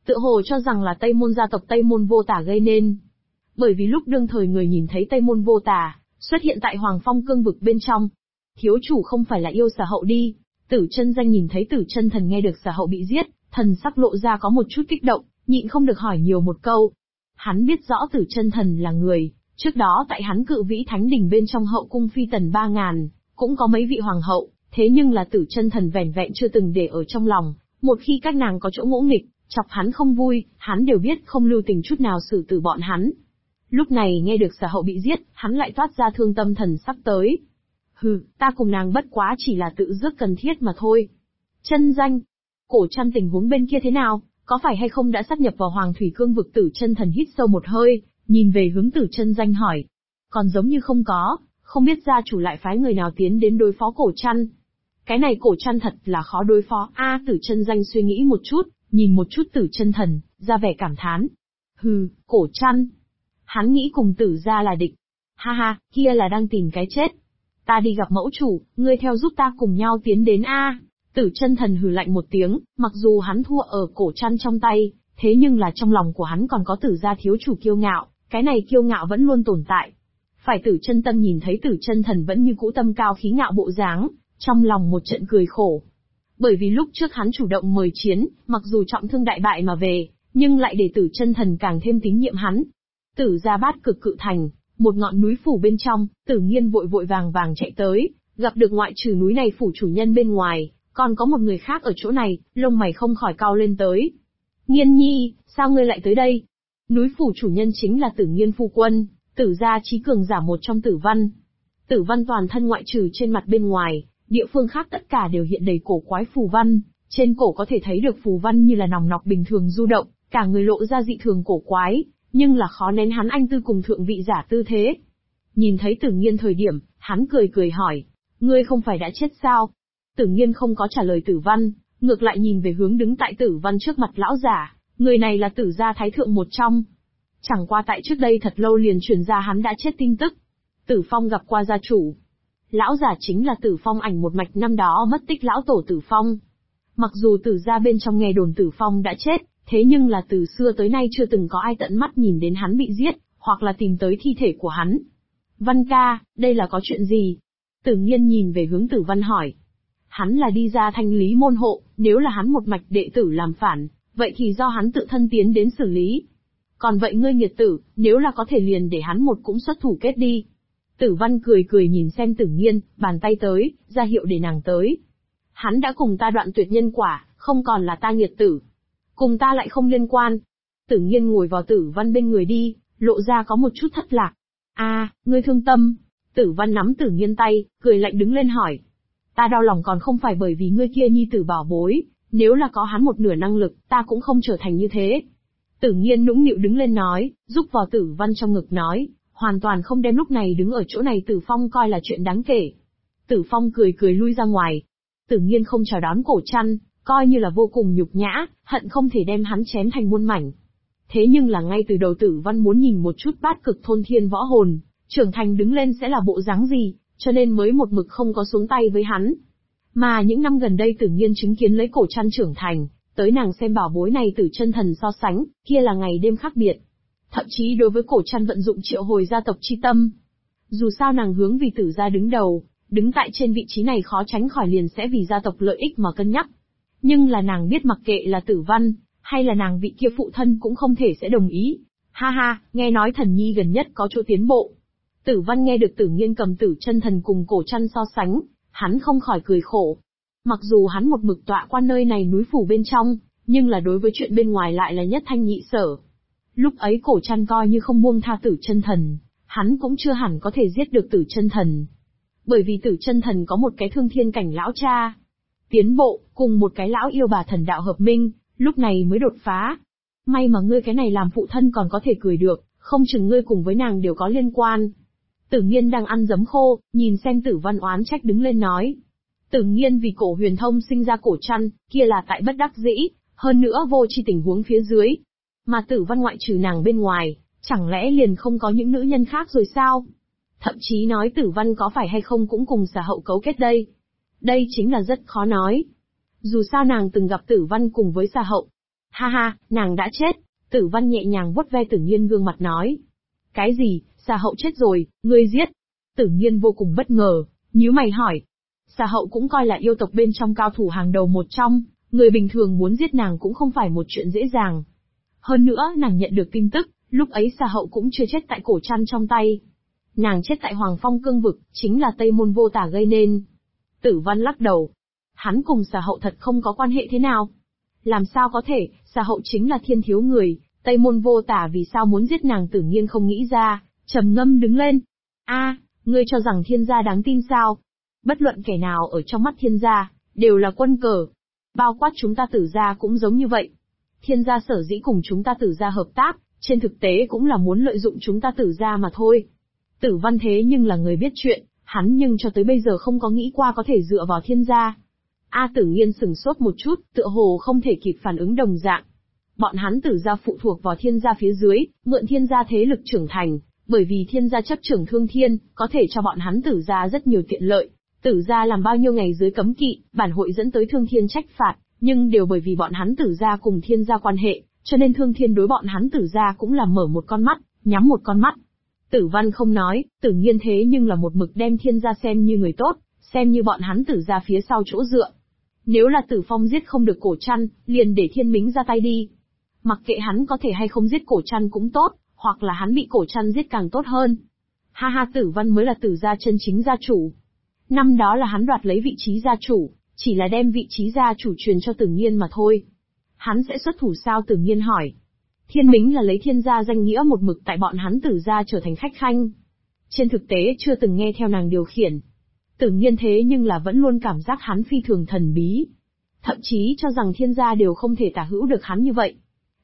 tựa hồ cho rằng là Tây Môn gia tộc Tây Môn Vô Tả gây nên. Bởi vì lúc đương thời người nhìn thấy Tây Môn Vô Tả xuất hiện tại Hoàng Phong cương vực bên trong. Thiếu chủ không phải là yêu Sở Hậu đi? Tử Chân Danh nhìn thấy Tử Chân Thần nghe được Sở Hậu bị giết, thần sắc lộ ra có một chút kích động, nhịn không được hỏi nhiều một câu. Hắn biết rõ Tử Chân Thần là người, trước đó tại hắn Cự Vĩ Thánh Đỉnh bên trong hậu cung phi tần 3000, cũng có mấy vị hoàng hậu, thế nhưng là Tử Chân Thần vẻn vẹn chưa từng để ở trong lòng, một khi các nàng có chỗ ngỗ nghịch, chọc hắn không vui, hắn đều biết không lưu tình chút nào xử tử bọn hắn. Lúc này nghe được Sở Hậu bị giết, hắn lại toát ra thương tâm thần sắc tới. Hừ, ta cùng nàng bất quá chỉ là tự dứt cần thiết mà thôi. Chân Danh, Cổ Trăn tình huống bên kia thế nào, có phải hay không đã sáp nhập vào Hoàng Thủy Cương vực? Tử Chân Thần hít sâu một hơi, nhìn về hướng Tử Chân Danh hỏi. Còn giống như không có, không biết gia chủ lại phái người nào tiến đến đối phó Cổ Trăn. Cái này Cổ Trăn thật là khó đối phó. Tử Chân Danh suy nghĩ một chút, nhìn một chút Tử Chân Thần, ra vẻ cảm thán. Hừ, Cổ Trăn. Hắn nghĩ cùng Tử gia là địch. Ha ha, kia là đang tìm cái chết. Ta đi gặp mẫu chủ, ngươi theo giúp ta cùng nhau tiến đến a. Tử Chân Thần hừ lạnh một tiếng, mặc dù hắn thua ở Cổ Trăn trong tay, thế nhưng là trong lòng của hắn còn có Tử gia thiếu chủ kiêu ngạo, cái này kiêu ngạo vẫn luôn tồn tại. Phải Tử Chân Tâm nhìn thấy Tử Chân Thần vẫn như cũ tâm cao khí ngạo bộ dáng, trong lòng một trận cười khổ. Bởi vì lúc trước hắn chủ động mời chiến, mặc dù trọng thương đại bại mà về, nhưng lại để Tử Chân Thần càng thêm tín nhiệm hắn. Tử gia Bát Cực Cự Thành, một ngọn núi phủ bên trong, Tử Nghiên vội vội vàng vàng chạy tới, gặp được ngoại trừ núi này phủ chủ nhân bên ngoài, còn có một người khác ở chỗ này, lông mày không khỏi cau lên tới. Nghiên nhi, sao ngươi lại tới đây? Núi phủ chủ nhân chính là Tử Nghiên phu quân, Tử gia trí cường giả một trong Tử Văn. Tử Văn toàn thân ngoại trừ trên mặt bên ngoài, địa phương khác tất cả đều hiện đầy cổ quái phù văn, trên cổ có thể thấy được phù văn như là nòng nọc bình thường du động, cả người lộ ra dị thường cổ quái, nhưng là khó nén hắn anh tư cùng thượng vị giả tư thế. Nhìn thấy Tử Nghiên thời điểm, hắn cười cười hỏi, ngươi không phải đã chết sao? Tử Nghiên không có trả lời Tử Văn, ngược lại nhìn về hướng đứng tại Tử Văn trước mặt lão giả, người này là Tử gia thái thượng một trong. Chẳng qua tại trước đây thật lâu liền truyền ra hắn đã chết tin tức. Tử Phong gặp qua gia chủ. Lão giả chính là Tử Phong ảnh một mạch năm đó mất tích lão tổ Tử Phong. Mặc dù Tử gia bên trong nghe đồn Tử Phong đã chết, thế nhưng là từ xưa tới nay chưa từng có ai tận mắt nhìn đến hắn bị giết, hoặc là tìm tới thi thể của hắn. Văn ca, đây là có chuyện gì? Tử Nghiên nhìn về hướng Tử Văn hỏi. Hắn là đi ra thanh lý môn hộ, nếu là hắn một mạch đệ tử làm phản, vậy thì do hắn tự thân tiến đến xử lý. Còn vậy ngươi nghiệt tử, nếu là có thể liền để hắn một cũng xuất thủ kết đi. Tử Văn cười cười nhìn xem Tử Nghiên, bàn tay tới, ra hiệu để nàng tới. Hắn đã cùng ta đoạn tuyệt nhân quả, không còn là ta nghiệt tử. Cùng ta lại không liên quan. Tử Nghiên ngồi vào Tử Văn bên người đi, lộ ra có một chút thất lạc. Ngươi thương tâm. Tử Văn nắm Tử Nghiên tay, cười lạnh đứng lên hỏi. Ta đau lòng còn không phải bởi vì ngươi kia nhi tử bảo bối, nếu là có hắn một nửa năng lực, ta cũng không trở thành như thế. Tử Nghiên nũng nịu đứng lên nói, giúp vào Tử Văn trong ngực nói, hoàn toàn không đem lúc này đứng ở chỗ này Tử Phong coi là chuyện đáng kể. Tử Phong cười cười lui ra ngoài. Tử Nghiên không chào đón Cổ Trăn, coi như là vô cùng nhục nhã, hận không thể đem hắn chém thành muôn mảnh. Thế nhưng là ngay từ đầu Tử Văn muốn nhìn một chút Bát Cực thôn thiên võ hồn, trưởng thành đứng lên sẽ là bộ dáng gì, cho nên mới một mực không có xuống tay với hắn. Mà những năm gần đây Tử Nghiên chứng kiến lấy Cổ Trăn trưởng thành, tới nàng xem bảo bối này Tử Chân Thần so sánh, kia là ngày đêm khác biệt. Thậm chí đối với Cổ Trăn vận dụng triệu hồi gia tộc chi tâm. Dù sao nàng hướng vì Tử gia đứng đầu, đứng tại trên vị trí này khó tránh khỏi liền sẽ vì gia tộc lợi ích mà cân nhắc. Nhưng là nàng biết mặc kệ là Tử Văn, hay là nàng vị kia phụ thân cũng không thể sẽ đồng ý. Ha ha, nghe nói Thần Nhi gần nhất có chỗ tiến bộ. Tử Văn nghe được Tử Nghiên cầm Tử Chân Thần cùng Cổ Trăn so sánh, hắn không khỏi cười khổ. Mặc dù hắn một mực tọa quan nơi này núi phủ bên trong, nhưng là đối với chuyện bên ngoài lại là nhất thanh nhị sở. Lúc ấy Cổ Trăn coi như không buông tha Tử Chân Thần, hắn cũng chưa hẳn có thể giết được Tử Chân Thần. Bởi vì Tử Chân Thần có một cái thương thiên cảnh lão cha. Tiến bộ, cùng một cái lão yêu bà thần đạo hợp minh, lúc này mới đột phá. May mà ngươi cái này làm phụ thân còn có thể cười được, không chừng ngươi cùng với nàng đều có liên quan. Tử Nghiên đang ăn giấm khô, nhìn xem Tử Văn oán trách đứng lên nói. Tử Nghiên vì Cổ Huyền Thông sinh ra Cổ Trăn, kia là tại bất đắc dĩ, hơn nữa vô tri tình huống phía dưới. Mà Tử Văn ngoại trừ nàng bên ngoài, chẳng lẽ liền không có những nữ nhân khác rồi sao? Thậm chí nói Tử Văn có phải hay không cũng cùng Sở Hậu cấu kết đây. Đây chính là rất khó nói. Dù sao nàng từng gặp Tử Văn cùng với Sở Hậu. Ha ha, nàng đã chết. Tử Văn nhẹ nhàng vuốt ve Tử Nghiên gương mặt nói. Cái gì, xà hậu chết rồi, ngươi giết? Tử Nghiên vô cùng bất ngờ, nhíu mày hỏi. Xà hậu cũng coi là yêu tộc bên trong cao thủ hàng đầu một trong, người bình thường muốn giết nàng cũng không phải một chuyện dễ dàng. Hơn nữa nàng nhận được tin tức, lúc ấy xà hậu cũng chưa chết tại cổ trăn trong tay. Nàng chết tại Hoàng Phong cương vực, chính là Tây Môn Vô Tả gây nên. Tử Văn lắc đầu. Hắn cùng xà hậu thật không có quan hệ thế nào. Làm sao có thể, xà hậu chính là thiên thiếu người, Tây Môn Vô Tả vì sao muốn giết nàng? Tử Nghiên không nghĩ ra, trầm ngâm đứng lên. Ngươi cho rằng thiên gia đáng tin sao? Bất luận kẻ nào ở trong mắt thiên gia, đều là quân cờ. Bao quát chúng ta Tử gia cũng giống như vậy. Thiên gia sở dĩ cùng chúng ta Tử gia hợp tác, trên thực tế cũng là muốn lợi dụng chúng ta Tử gia mà thôi. Tử Văn thế nhưng là người biết chuyện, hắn nhưng cho tới bây giờ không có nghĩ qua có thể dựa vào thiên gia. Tử Nghiên sừng sốt một chút, tựa hồ không thể kịp phản ứng đồng dạng. Bọn hắn Tử gia phụ thuộc vào thiên gia phía dưới, mượn thiên gia thế lực trưởng thành, bởi vì thiên gia chấp trưởng thương thiên, có thể cho bọn hắn Tử gia rất nhiều tiện lợi. Tử gia làm bao nhiêu ngày dưới cấm kỵ, bản hội dẫn tới thương thiên trách phạt, nhưng đều bởi vì bọn hắn Tử gia cùng thiên gia quan hệ, cho nên thương thiên đối bọn hắn Tử gia cũng là mở một con mắt, nhắm một con mắt. Tử Văn không nói, Tử Nghiên thế nhưng là một mực đem thiên gia xem như người tốt, xem như bọn hắn Tử gia phía sau chỗ dựa. Nếu là Tử Phong giết không được cổ trăn, liền để Thiên Mính ra tay đi. Mặc kệ hắn có thể hay không giết cổ trăn cũng tốt, hoặc là hắn bị cổ trăn giết càng tốt hơn. Ha ha, Tử Văn mới là Tử gia chân chính gia chủ. Năm đó là hắn đoạt lấy vị trí gia chủ, chỉ là đem vị trí gia chủ truyền cho Tử Nghiên mà thôi. Hắn sẽ xuất thủ sao? Tử Nghiên hỏi. Thiên Mính là lấy thiên gia danh nghĩa một mực tại bọn hắn Tử gia trở thành khách khanh. Trên thực tế chưa từng nghe theo nàng điều khiển. Tử Nghiên thế nhưng là vẫn luôn cảm giác hắn phi thường thần bí. Thậm chí cho rằng thiên gia đều không thể tả hữu được hắn như vậy.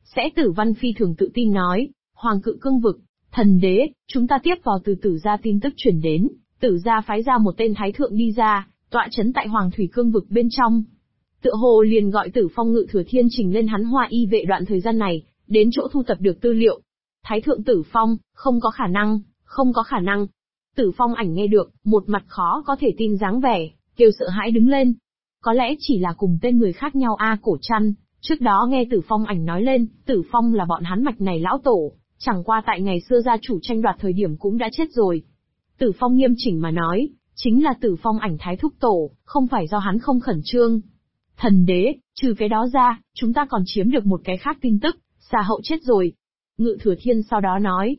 Tử Văn phi thường tự tin nói, Hoàng Cự cương vực, thần đế, chúng ta tiếp vào từ Tử gia tin tức chuyển đến, Tử gia phái ra một tên thái thượng đi ra, tọa chấn tại Hoàng Thủy cương vực bên trong. Tựa hồ liền gọi Tử Phong Ngự Thừa Thiên trình lên hắn Hoa Y vệ đoạn thời gian này, đến chỗ thu tập được tư liệu. Thái thượng Tử Phong, không có khả năng, không có khả năng. Tử Phong Ảnh nghe được, một mặt khó có thể tin dáng vẻ, kêu sợ hãi đứng lên. Có lẽ chỉ là cùng tên người khác nhau Cổ Trăn, trước đó nghe Tử Phong Ảnh nói lên, Tử Phong là bọn hắn mạch này lão tổ, chẳng qua tại ngày xưa gia chủ tranh đoạt thời điểm cũng đã chết rồi. Tử Phong nghiêm chỉnh mà nói, chính là Tử Phong Ảnh thái thúc tổ, không phải do hắn không khẩn trương. Thần đế, trừ cái đó ra, chúng ta còn chiếm được một cái khác tin tức, xà hậu chết rồi. Ngự Thừa Thiên sau đó nói.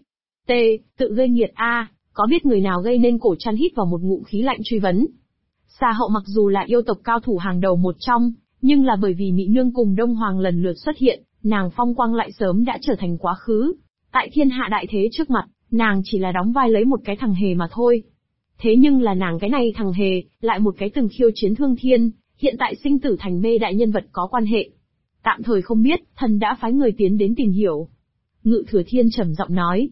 Tự gây nghiệt có biết người nào gây nên? Cổ Trăn hít vào một ngụm khí lạnh truy vấn. Xà hậu mặc dù là yêu tộc cao thủ hàng đầu một trong, nhưng là bởi vì Mị Nương cùng Đông Hoàng lần lượt xuất hiện, nàng phong quang lại sớm đã trở thành quá khứ. Tại thiên hạ đại thế trước mặt, nàng chỉ là đóng vai lấy một cái thằng hề mà thôi. Thế nhưng là nàng cái này thằng hề, lại một cái từng khiêu chiến thương thiên, hiện tại sinh tử thành mê đại nhân vật có quan hệ. Tạm thời không biết, thần đã phái người tiến đến tìm hiểu. Ngự Thừa Thiên trầm giọng nói.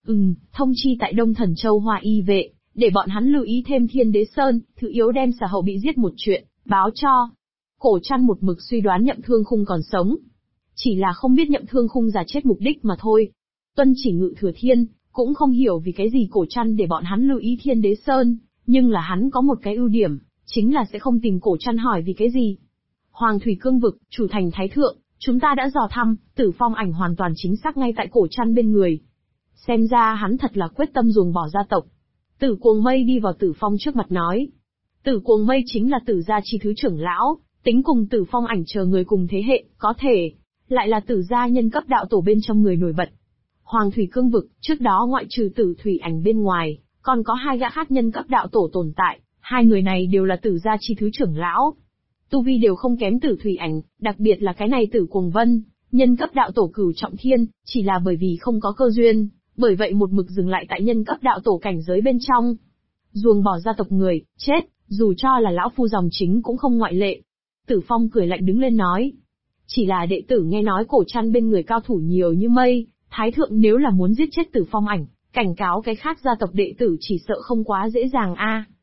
Thông chi tại Đông Thần Châu Hoa Y vệ, để bọn hắn lưu ý thêm Thiên Đế Sơn, thứ yếu đem xà hậu bị giết một chuyện, báo cho. Cổ Trăn một mực suy đoán Nhậm Thương Khung còn sống. Chỉ là không biết Nhậm Thương Khung giả chết mục đích mà thôi. Tuân chỉ Ngự Thừa Thiên, cũng không hiểu vì cái gì Cổ Trăn để bọn hắn lưu ý Thiên Đế Sơn, nhưng là hắn có một cái ưu điểm, chính là sẽ không tìm Cổ Trăn hỏi vì cái gì. Hoàng Thủy cương vực, chủ thành Thái Thượng, chúng ta đã dò thăm, Tử Phong Ảnh hoàn toàn chính xác ngay tại Cổ Trăn bên người. Xem ra hắn thật là quyết tâm ruồng bỏ gia tộc. Tử Cuồng Mây đi vào Tử Phong trước mặt nói. Tử Cuồng Mây chính là Tử gia chi thứ trưởng lão, tính cùng Tử Phong Ảnh chờ người cùng thế hệ, có thể, lại là Tử gia nhân cấp đạo tổ bên trong người nổi bật. Hoàng Thủy cương vực, trước đó ngoại trừ Tử Thủy Ảnh bên ngoài, còn có hai gã khác nhân cấp đạo tổ tồn tại, hai người này đều là Tử gia chi thứ trưởng lão. Tu vi đều không kém Tử Thủy Ảnh, đặc biệt là cái này Tử Cuồng Vân, nhân cấp đạo tổ cửu trọng thiên, chỉ là bởi vì không có cơ duyên, bởi vậy một mực dừng lại tại nhân cấp đạo tổ cảnh giới bên trong. Ruồng bỏ gia tộc người, chết, dù cho là lão phu dòng chính cũng không ngoại lệ. Tử Phong cười lạnh đứng lên nói. Chỉ là đệ tử nghe nói Cổ Trăn bên người cao thủ nhiều như mây, Thái Thượng nếu là muốn giết chết Tử Phong Ảnh, cảnh cáo cái khác gia tộc đệ tử chỉ sợ không quá dễ dàng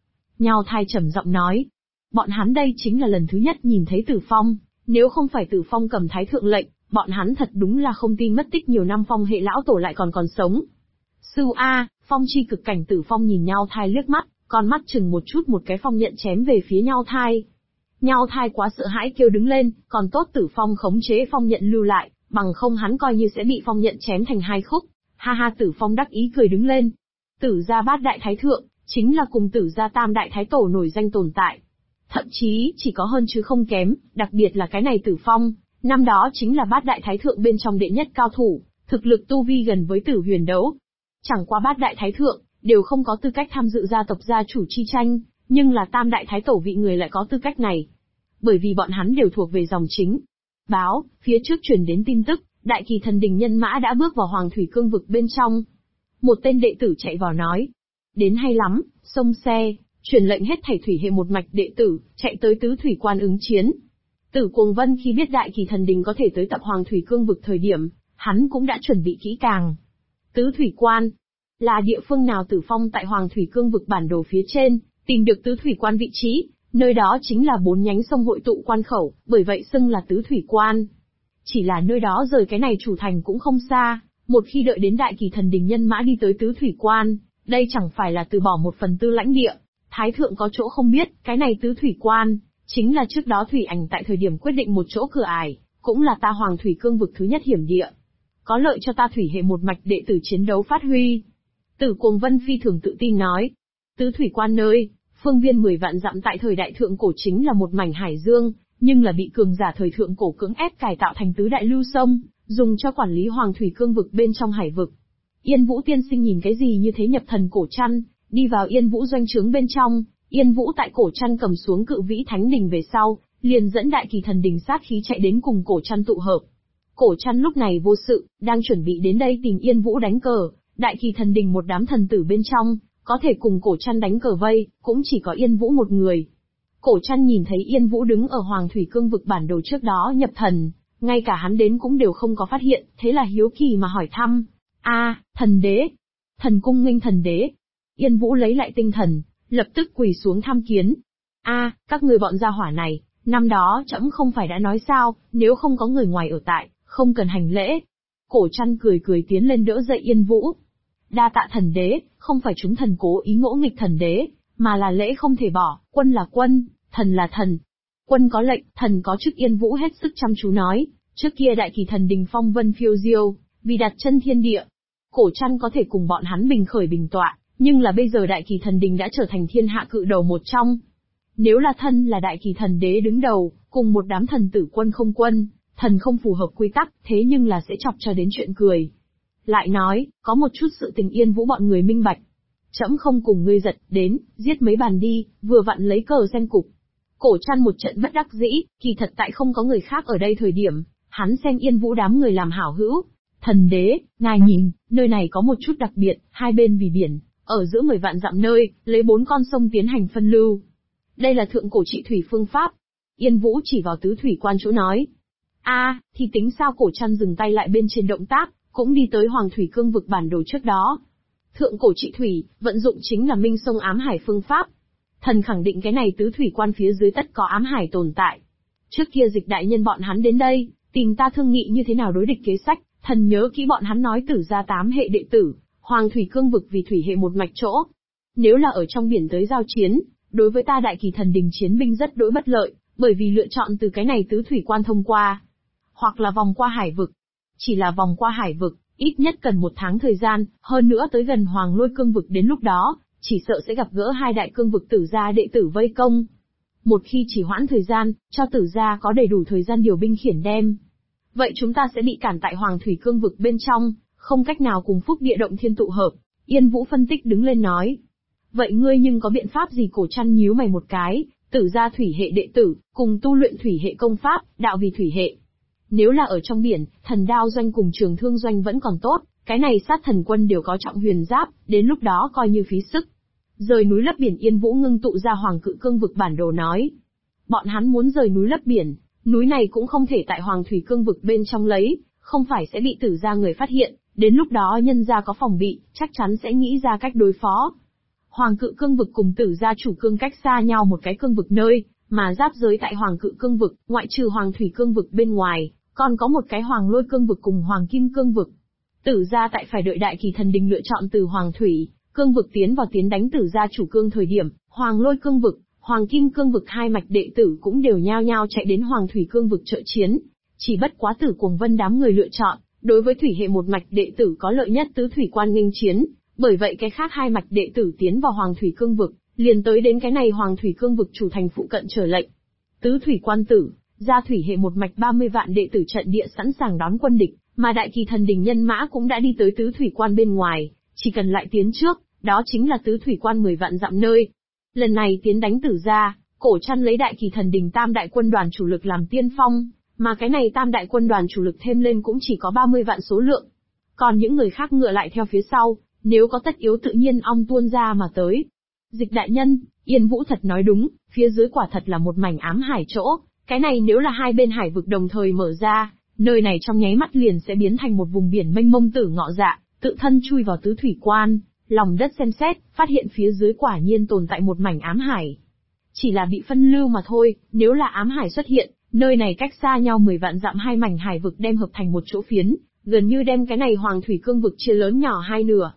Nho Thai trầm giọng nói. Bọn hắn đây chính là lần thứ nhất nhìn thấy Tử Phong, nếu không phải Tử Phong cầm Thái Thượng lệnh, bọn hắn thật đúng là không tin mất tích nhiều năm Phong hệ lão tổ lại còn sống. Sư Phong chi cực cảnh. Tử Phong nhìn Nho Thai liếc mắt, con mắt chừng một chút một cái phong nhận chém về phía Nho Thai. Nhau thai quá sợ hãi kêu đứng lên, còn tốt Tử Phong khống chế Phong Nhận lưu lại, bằng không hắn coi như sẽ bị Phong Nhận chém thành hai khúc. Ha ha, Tử Phong đắc ý cười đứng lên. Tử gia Bát Đại Thái Thượng, chính là cùng Tử gia Tam Đại Thái Tổ nổi danh tồn tại. Thậm chí, chỉ có hơn chứ không kém, đặc biệt là cái này Tử Phong, năm đó chính là Bát Đại Thái Thượng bên trong đệ nhất cao thủ, thực lực tu vi gần với Tử Huyền đấu. Chẳng qua Bát Đại Thái Thượng, đều không có tư cách tham dự gia tộc gia chủ chi tranh, nhưng là Tam Đại Thái Tổ vị người lại có tư cách này. Bởi vì bọn hắn đều thuộc về dòng chính. Báo, phía trước truyền đến tin tức, Đại Kỳ Thần Đình nhân mã đã bước vào Hoàng Thủy Cương vực bên trong. Một tên đệ tử chạy vào nói. Đến hay lắm, xông xe, truyền lệnh hết thảy thủy hệ một mạch đệ tử, chạy tới Tứ Thủy Quan ứng chiến. Tử Cuồng Vân khi biết Đại Kỳ Thần Đình có thể tới tập Hoàng Thủy Cương vực thời điểm, hắn cũng đã chuẩn bị kỹ càng. Tứ Thủy Quan là địa phương nào? Tử Phong tại Hoàng Thủy Cương vực bản đồ phía trên, tìm được Tứ Thủy Quan vị trí, nơi đó chính là 4 nhánh sông hội tụ quan khẩu, bởi vậy xưng là Tứ Thủy Quan. Chỉ là nơi đó rời cái này chủ thành cũng không xa, một khi đợi đến Đại Kỳ Thần Đình nhân mã đi tới Tứ Thủy Quan, đây chẳng phải là từ bỏ 1/4 lãnh địa. Thái thượng có chỗ không biết, cái này Tứ Thủy Quan, chính là trước đó Thủy Ảnh tại thời điểm quyết định một chỗ cửa ải, cũng là ta Hoàng Thủy Cương vực thứ nhất hiểm địa. Có lợi cho ta thủy hệ một mạch đệ tử chiến đấu phát huy. Tử Cuồng Vân phi thường tự tin nói. Tứ Thủy Quan nơi, phương viên 10 vạn dặm tại thời đại thượng cổ chính là một mảnh hải dương, nhưng là bị cường giả thời thượng cổ cưỡng ép cải tạo thành tứ đại lưu sông, dùng cho quản lý Hoàng Thủy Cương vực bên trong hải vực. Yên Vũ tiên sinh nhìn cái gì như thế? Nhập Thần Cổ Trăn, đi vào Yên Vũ doanh trướng bên trong, Yên Vũ tại Cổ Trăn cầm xuống Cự Vĩ Thánh Đình về sau, liền dẫn Đại Kỳ Thần Đình sát khí chạy đến cùng Cổ Trăn tụ hợp. Cổ Trăn lúc này vô sự, đang chuẩn bị đến đây tìm Yên Vũ đánh cờ, Đại Kỳ Thần Đình một đám thần tử bên trong, có thể cùng Cổ Trăn đánh cờ vây, cũng chỉ có Yên Vũ một người. Cổ Trăn nhìn thấy Yên Vũ đứng ở Hoàng Thủy Cương vực bản đồ trước đó nhập thần, ngay cả hắn đến cũng đều không có phát hiện, thế là hiếu kỳ mà hỏi thăm. Thần đế. Thần cung nghênh thần đế. Yên Vũ lấy lại tinh thần, lập tức quỳ xuống tham kiến. Các người bọn gia hỏa này, năm đó trẫm không phải đã nói sao, nếu không có người ngoài ở tại, không cần hành lễ. Cổ Trăn cười cười tiến lên đỡ dậy Yên Vũ. Đa tạ thần đế, không phải chúng thần cố ý ngỗ nghịch thần đế, mà là lễ không thể bỏ, quân là quân, thần là thần. Quân có lệnh, thần có chức. Yên Vũ hết sức chăm chú nói, trước kia Đại Kỳ Thần Đình phong vân phiêu diêu, vì đặt chân thiên địa. Cổ Trăn có thể cùng bọn hắn bình khởi bình tọa, nhưng là bây giờ Đại Kỳ Thần Đình đã trở thành thiên hạ cự đầu một trong. Nếu là thân là Đại Kỳ Thần Đế đứng đầu, cùng một đám thần tử quân không quân, thần không phù hợp quy tắc, thế nhưng là sẽ chọc cho đến chuyện cười. Lại nói, có một chút sự tình Yên Vũ bọn người minh bạch. Trẫm không cùng ngươi giật, đến, giết mấy bàn đi, vừa vặn lấy cờ xem cục. Cổ Trăn một trận bất đắc dĩ, kỳ thật tại không có người khác ở đây thời điểm, hắn xem Yên Vũ đám người làm hảo hữu. Thần đế, ngài nhìn, nơi này có một chút đặc biệt, hai bên vì biển, ở giữa 10 vạn dặm nơi, lấy 4 con sông tiến hành phân lưu. Đây là thượng cổ trị thủy phương pháp. Yên Vũ chỉ vào Tứ Thủy Quan chỗ nói. Thì tính sao? Cổ Trăn dừng tay lại bên trên động tác, cũng đi tới Hoàng Thủy Cương vực bản đồ trước đó. Thượng cổ trị thủy, vận dụng chính là Minh Sông Ám Hải phương pháp. Thần khẳng định cái này Tứ Thủy Quan phía dưới tất có ám hải tồn tại. Trước kia Dịch đại nhân bọn hắn đến đây, tìm ta thương nghị như thế nào đối địch kế sách, thần nhớ kỹ bọn hắn nói Tử gia 8 hệ đệ tử, Hoàng Thủy Cương vực vì thủy hệ một mạch chỗ. Nếu là ở trong biển tới giao chiến, đối với ta Đại Kỳ Thần Đình chiến binh rất đối bất lợi, bởi vì lựa chọn từ cái này Tứ Thủy Quan thông qua, hoặc là vòng qua hải vực. Chỉ là vòng qua hải vực, ít nhất cần 1 tháng thời gian, hơn nữa tới gần Hoàng Lôi Cương vực đến lúc đó, chỉ sợ sẽ gặp gỡ 2 đại cương vực Tử gia đệ tử vây công. Một khi chỉ hoãn thời gian, cho Tử gia có đầy đủ thời gian điều binh khiển đem, vậy chúng ta sẽ bị cản tại Hoàng Thủy Cương vực bên trong, không cách nào cùng Phúc Địa Động Thiên tụ hợp. Yên Vũ phân tích đứng lên nói. Vậy ngươi nhưng có biện pháp gì? Cổ Trăn nhíu mày một cái, Tử gia thủy hệ đệ tử, cùng tu luyện thủy hệ công pháp, đạo vì thủy hệ. Nếu là ở trong biển, Thần Đao doanh cùng Trường Thương doanh vẫn còn tốt, cái này Sát Thần quân đều có trọng huyền giáp, đến lúc đó coi như phí sức. Rời núi lấp biển. Yên Vũ ngưng tụ ra Hoàng Cự Cương vực bản đồ nói. Bọn hắn muốn rời núi lấp biển, núi này cũng không thể tại Hoàng Thủy Cương vực bên trong lấy, không phải sẽ bị Tử gia người phát hiện, đến lúc đó nhân gia có phòng bị, chắc chắn sẽ nghĩ ra cách đối phó. Hoàng Cự Cương vực cùng Tử gia chủ cương cách xa nhau một cái cương vực nơi, mà giáp giới tại Hoàng Cự Cương vực, ngoại trừ Hoàng Thủy Cương vực bên ngoài, còn có một cái Hoàng Lôi Cương vực cùng Hoàng Kim Cương vực. Tử gia tại phải đợi Đại Kỳ Thần Đình lựa chọn từ Hoàng Thủy Cương vực tiến vào tiến đánh Tử gia chủ cương thời điểm, Hoàng Lôi Cương vực, Hoàng Kim Cương vực hai mạch đệ tử cũng đều nhao nhao chạy đến Hoàng Thủy Cương vực trợ chiến. Chỉ bất quá Tử Cuồng Vân đám người lựa chọn, đối với thủy hệ một mạch đệ tử có lợi nhất tứ thủy quan nghênh chiến, bởi vậy cái khác hai mạch đệ tử tiến vào Hoàng Thủy Cương vực, liền tới đến cái này Hoàng Thủy Cương vực chủ thành phụ cận chờ lệnh. Tứ thủy quan tử, ra thủy hệ một mạch 30 vạn đệ tử trận địa sẵn sàng đón quân địch, mà Đại Kỳ Thần Đình nhân mã cũng đã đi tới tứ thủy quan bên ngoài, chỉ cần lại tiến trước, đó chính là tứ thủy quan 10 vạn dặm nơi. Lần này tiến đánh Tử gia, Cổ Trăn lấy Đại Kỳ Thần Đình tam đại quân đoàn chủ lực làm tiên phong, mà cái này tam đại quân đoàn chủ lực thêm lên cũng chỉ có 30 vạn số lượng. Còn những người khác ngựa lại theo phía sau, nếu có tất yếu tự nhiên ong tuôn ra mà tới. Dịch đại nhân, Yên Vũ thật nói đúng, phía dưới quả thật là một mảnh ám hải chỗ, cái này nếu là hai bên hải vực đồng thời mở ra, nơi này trong nháy mắt liền sẽ biến thành một vùng biển mênh mông tử ngọ dạ, tự thân chui vào tứ thủy quan, lòng đất xem xét, phát hiện phía dưới quả nhiên tồn tại một mảnh ám hải. Chỉ là bị phân lưu mà thôi, nếu là ám hải xuất hiện, nơi này cách xa nhau 10 vạn dặm hai mảnh hải vực đem hợp thành một chỗ phiến, gần như đem cái này Hoàng Thủy Cương vực chia lớn nhỏ hai nửa.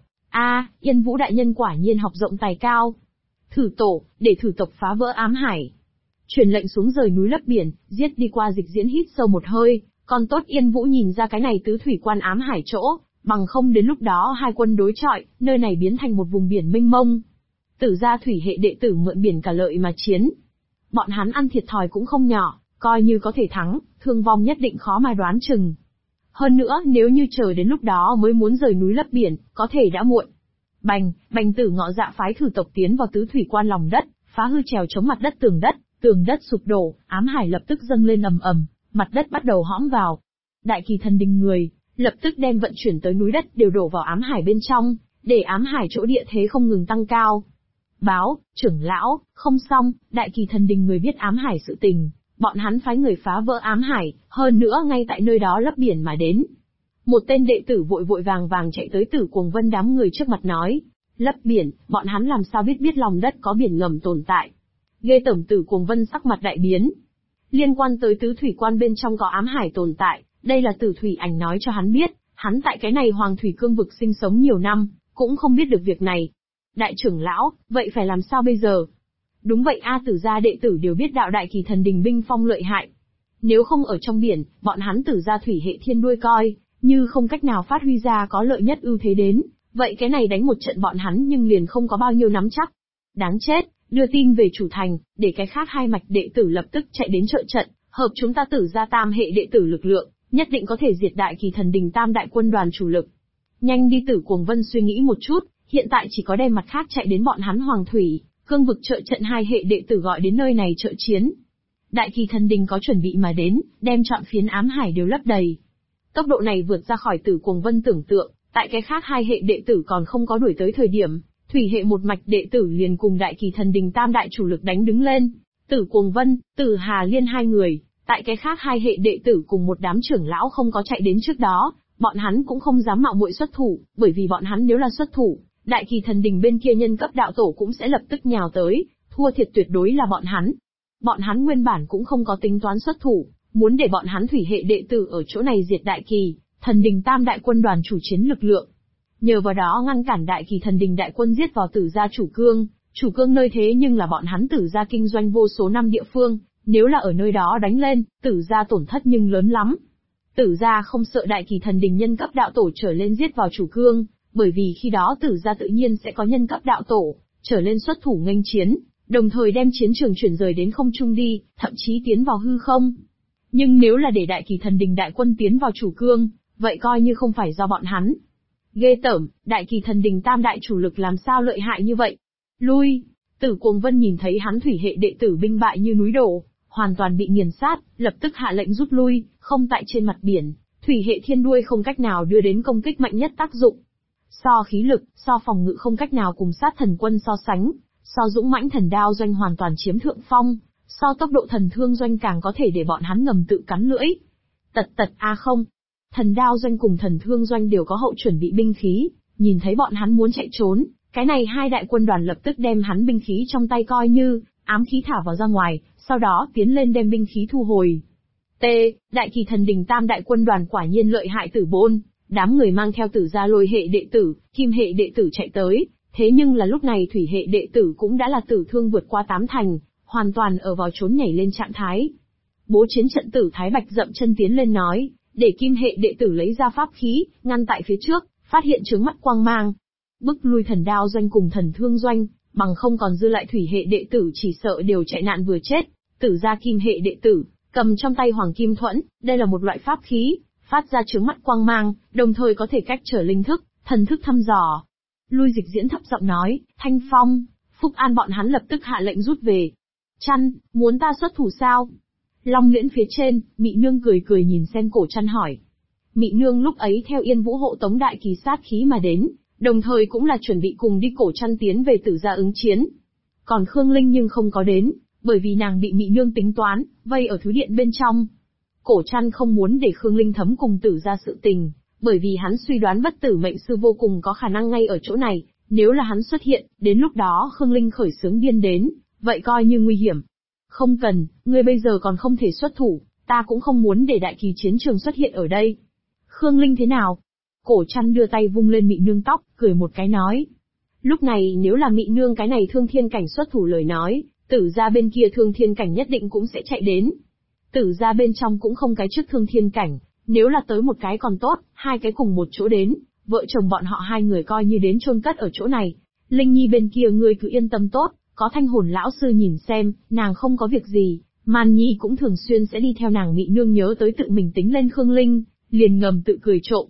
Yên Vũ đại nhân quả nhiên học rộng tài cao. Thử tổ, để thử tộc phá vỡ ám hải. Truyền lệnh xuống rời núi lấp biển, giết đi qua Dịch Diễn hít sâu một hơi, còn tốt Yên Vũ nhìn ra cái này tứ thủy quan ám hải chỗ, bằng không đến lúc đó hai quân đối chọi, nơi này biến thành một vùng biển mênh mông. Tử gia thủy hệ đệ tử mượn biển cả lợi mà chiến. Bọn hắn ăn thiệt thòi cũng không nhỏ, coi như có thể thắng, thương vong nhất định khó mà đoán chừng. Hơn nữa, nếu như chờ đến lúc đó mới muốn rời núi lấp biển, có thể đã muộn. Bành, bành Tử Ngọ Dạ phái thử tộc tiến vào tứ thủy quan lòng đất, phá hư trèo chống mặt đất, tường đất sụp đổ, ám hải lập tức dâng lên ầm ầm, mặt đất bắt đầu hõm vào. Đại Kỳ Thần Đình người, lập tức đem vận chuyển tới núi đất đều đổ vào ám hải bên trong, để ám hải chỗ địa thế không ngừng tăng cao. Báo, trưởng lão, không xong, Đại Kỳ Thần Đình người biết ám hải sự tình, bọn hắn phái người phá vỡ ám hải, hơn nữa ngay tại nơi đó lấp biển mà đến. Một tên đệ tử vội vội vàng vàng chạy tới Tử Cuồng Vân đám người trước mặt nói, lấp biển, bọn hắn làm sao biết lòng đất có biển ngầm tồn tại. Ghê tởm. Tử Cuồng Vân sắc mặt đại biến. Liên quan tới tứ thủy quan bên trong có ám hải tồn tại, đây là Tử Thủy Ảnh nói cho hắn biết, hắn tại cái này Hoàng Thủy Cương vực sinh sống nhiều năm, cũng không biết được việc này. Đại trưởng lão, vậy phải làm sao bây giờ? Đúng vậy Tử gia đệ tử đều biết đạo Đại Kỳ Thần Đình binh phong lợi hại. Nếu không ở trong biển, bọn hắn Tử gia thủy hệ thiên đuôi coi, như không cách nào phát huy ra có lợi nhất ưu thế đến, vậy cái này đánh một trận bọn hắn nhưng liền không có bao nhiêu nắm chắc. Đáng chết, đưa tin về chủ thành, để cái khác hai mạch đệ tử lập tức chạy đến trợ trận, hợp chúng ta Tử gia tam hệ đệ tử lực lượng, nhất định có thể diệt Đại Kỳ Thần Đình tam đại quân đoàn chủ lực. Nhanh đi. Tử Cuồng Vân suy nghĩ một chút, hiện tại chỉ có đem mặt khác chạy đến bọn hắn Hoàng Thủy Cương vực trợ trận hai hệ đệ tử gọi đến nơi này trợ chiến. Đại Kỳ Thần Đình có chuẩn bị mà đến, đem trọn phiến ám hải đều lấp đầy. Tốc độ này vượt ra khỏi Tử Cuồng Vân tưởng tượng, tại cái khác hai hệ đệ tử còn không có đuổi tới thời điểm, thủy hệ một mạch đệ tử liền cùng Đại Kỳ Thần Đình tam đại chủ lực đánh đứng lên. Tử Cuồng Vân, Tử Hà Liên hai người, tại cái khác hai hệ đệ tử cùng một đám trưởng lão không có chạy đến trước đó, bọn hắn cũng không dám mạo muội xuất thủ, bởi vì bọn hắn nếu là xuất thủ, Đại Kỳ Thần Đình bên kia nhân cấp đạo tổ cũng sẽ lập tức nhào tới, thua thiệt tuyệt đối là bọn hắn. Bọn hắn nguyên bản cũng không có tính toán xuất thủ, muốn để bọn hắn thủy hệ đệ tử ở chỗ này diệt Đại Kỳ Thần Đình tam đại quân đoàn chủ chiến lực lượng. Nhờ vào đó ngăn cản Đại Kỳ Thần Đình đại quân giết vào Tử gia chủ cương nơi thế nhưng là bọn hắn Tử gia kinh doanh vô số năm địa phương, nếu là ở nơi đó đánh lên, Tử gia tổn thất nhưng lớn lắm. Tử gia không sợ Đại Kỳ Thần Đình nhân cấp đạo tổ trở lên giết vào chủ cương, bởi vì khi đó Tử gia tự nhiên sẽ có nhân cấp đạo tổ trở lên xuất thủ nghênh chiến, đồng thời đem chiến trường chuyển rời đến không trung đi, thậm chí tiến vào hư không. Nhưng nếu là để Đại Kỳ Thần Đình đại quân tiến vào chủ cương, vậy coi như không phải do bọn hắn. Ghê tởm, Đại Kỳ Thần Đình tam đại chủ lực làm sao lợi hại như vậy? Lui! Tử Cuồng Vân nhìn thấy hắn thủy hệ đệ tử binh bại như núi đổ, hoàn toàn bị nghiền sát, lập tức hạ lệnh rút lui, không tại trên mặt biển, thủy hệ thiên đuôi không cách nào đưa đến công kích mạnh nhất tác dụng. So khí lực, so phòng ngự không cách nào cùng sát thần quân so sánh, so dũng mãnh thần đao doanh hoàn toàn chiếm thượng phong, so tốc độ thần thương doanh càng có thể để bọn hắn ngầm tự cắn lưỡi. Không. Thần đao doanh cùng thần thương doanh đều có hậu chuẩn bị binh khí, nhìn thấy bọn hắn muốn chạy trốn, cái này hai đại quân đoàn lập tức đem hắn binh khí trong tay coi như ám khí thả vào ra ngoài, sau đó tiến lên đem binh khí thu hồi. Đại Kỳ Thần Đình tam đại quân đoàn quả nhiên lợi hại tử bôn, đám người mang theo Tử gia lôi hệ đệ tử, kim hệ đệ tử chạy tới, thế nhưng là lúc này thủy hệ đệ tử cũng đã là tử thương vượt qua 8 thành, hoàn toàn ở vào trốn nhảy lên trạng thái. Bố chiến trận Tử Thái Bạch dậm chân tiến lên nói, để kim hệ đệ tử lấy ra pháp khí, ngăn tại phía trước, phát hiện chướng mắt quang mang. Bức lui thần đao doanh cùng thần thương doanh, bằng không còn dư lại thủy hệ đệ tử chỉ sợ đều chạy nạn vừa chết. Tử gia kim hệ đệ tử, cầm trong tay hoàng kim thuẫn, đây là một loại pháp khí, phát ra chướng mắt quang mang, đồng thời có thể cách trở linh thức, thần thức thăm dò. Lui Dịch Diễn thấp giọng nói, Thanh Phong, Phúc An bọn hắn lập tức hạ lệnh rút về. Chăn, muốn ta xuất thủ sao? Long Liễn phía trên, Mị Nương cười cười nhìn xem Cổ Chăn hỏi. Mị Nương lúc ấy theo Yên Vũ hộ tống đại kỳ sát khí mà đến, đồng thời cũng là chuẩn bị cùng đi Cổ Chăn tiến về Tử gia ứng chiến. Còn Khương Linh nhưng không có đến, bởi vì nàng bị Mị Nương tính toán, vây ở thứ điện bên trong. Cổ Chăn không muốn để Khương Linh thấm cùng Tử gia sự tình, bởi vì hắn suy đoán Bất Tử Mệnh Sư vô cùng có khả năng ngay ở chỗ này, nếu là hắn xuất hiện, đến lúc đó Khương Linh khởi xướng điên đến, vậy coi như nguy hiểm. Không cần, ngươi bây giờ còn không thể xuất thủ, ta cũng không muốn để đại kỳ chiến trường xuất hiện ở đây. Khương Linh thế nào? Cổ Chăn đưa tay vung lên Mị Nương tóc, cười một cái nói. Lúc này nếu là Mị Nương cái này thương thiên cảnh xuất thủ lời nói, Tử gia bên kia thương thiên cảnh nhất định cũng sẽ chạy đến. Tử gia bên trong cũng không cái trước thương thiên cảnh, nếu là tới một cái còn tốt, hai cái cùng một chỗ đến, vợ chồng bọn họ hai người coi như đến chôn cất ở chỗ này. Linh Nhi bên kia ngươi cứ yên tâm tốt, có Thanh Hồn lão sư nhìn xem, nàng không có việc gì, Man Nhi cũng thường xuyên sẽ đi theo nàng. Mị Nương nhớ tới tự mình tính lên Khương Linh, liền ngầm tự cười trộm.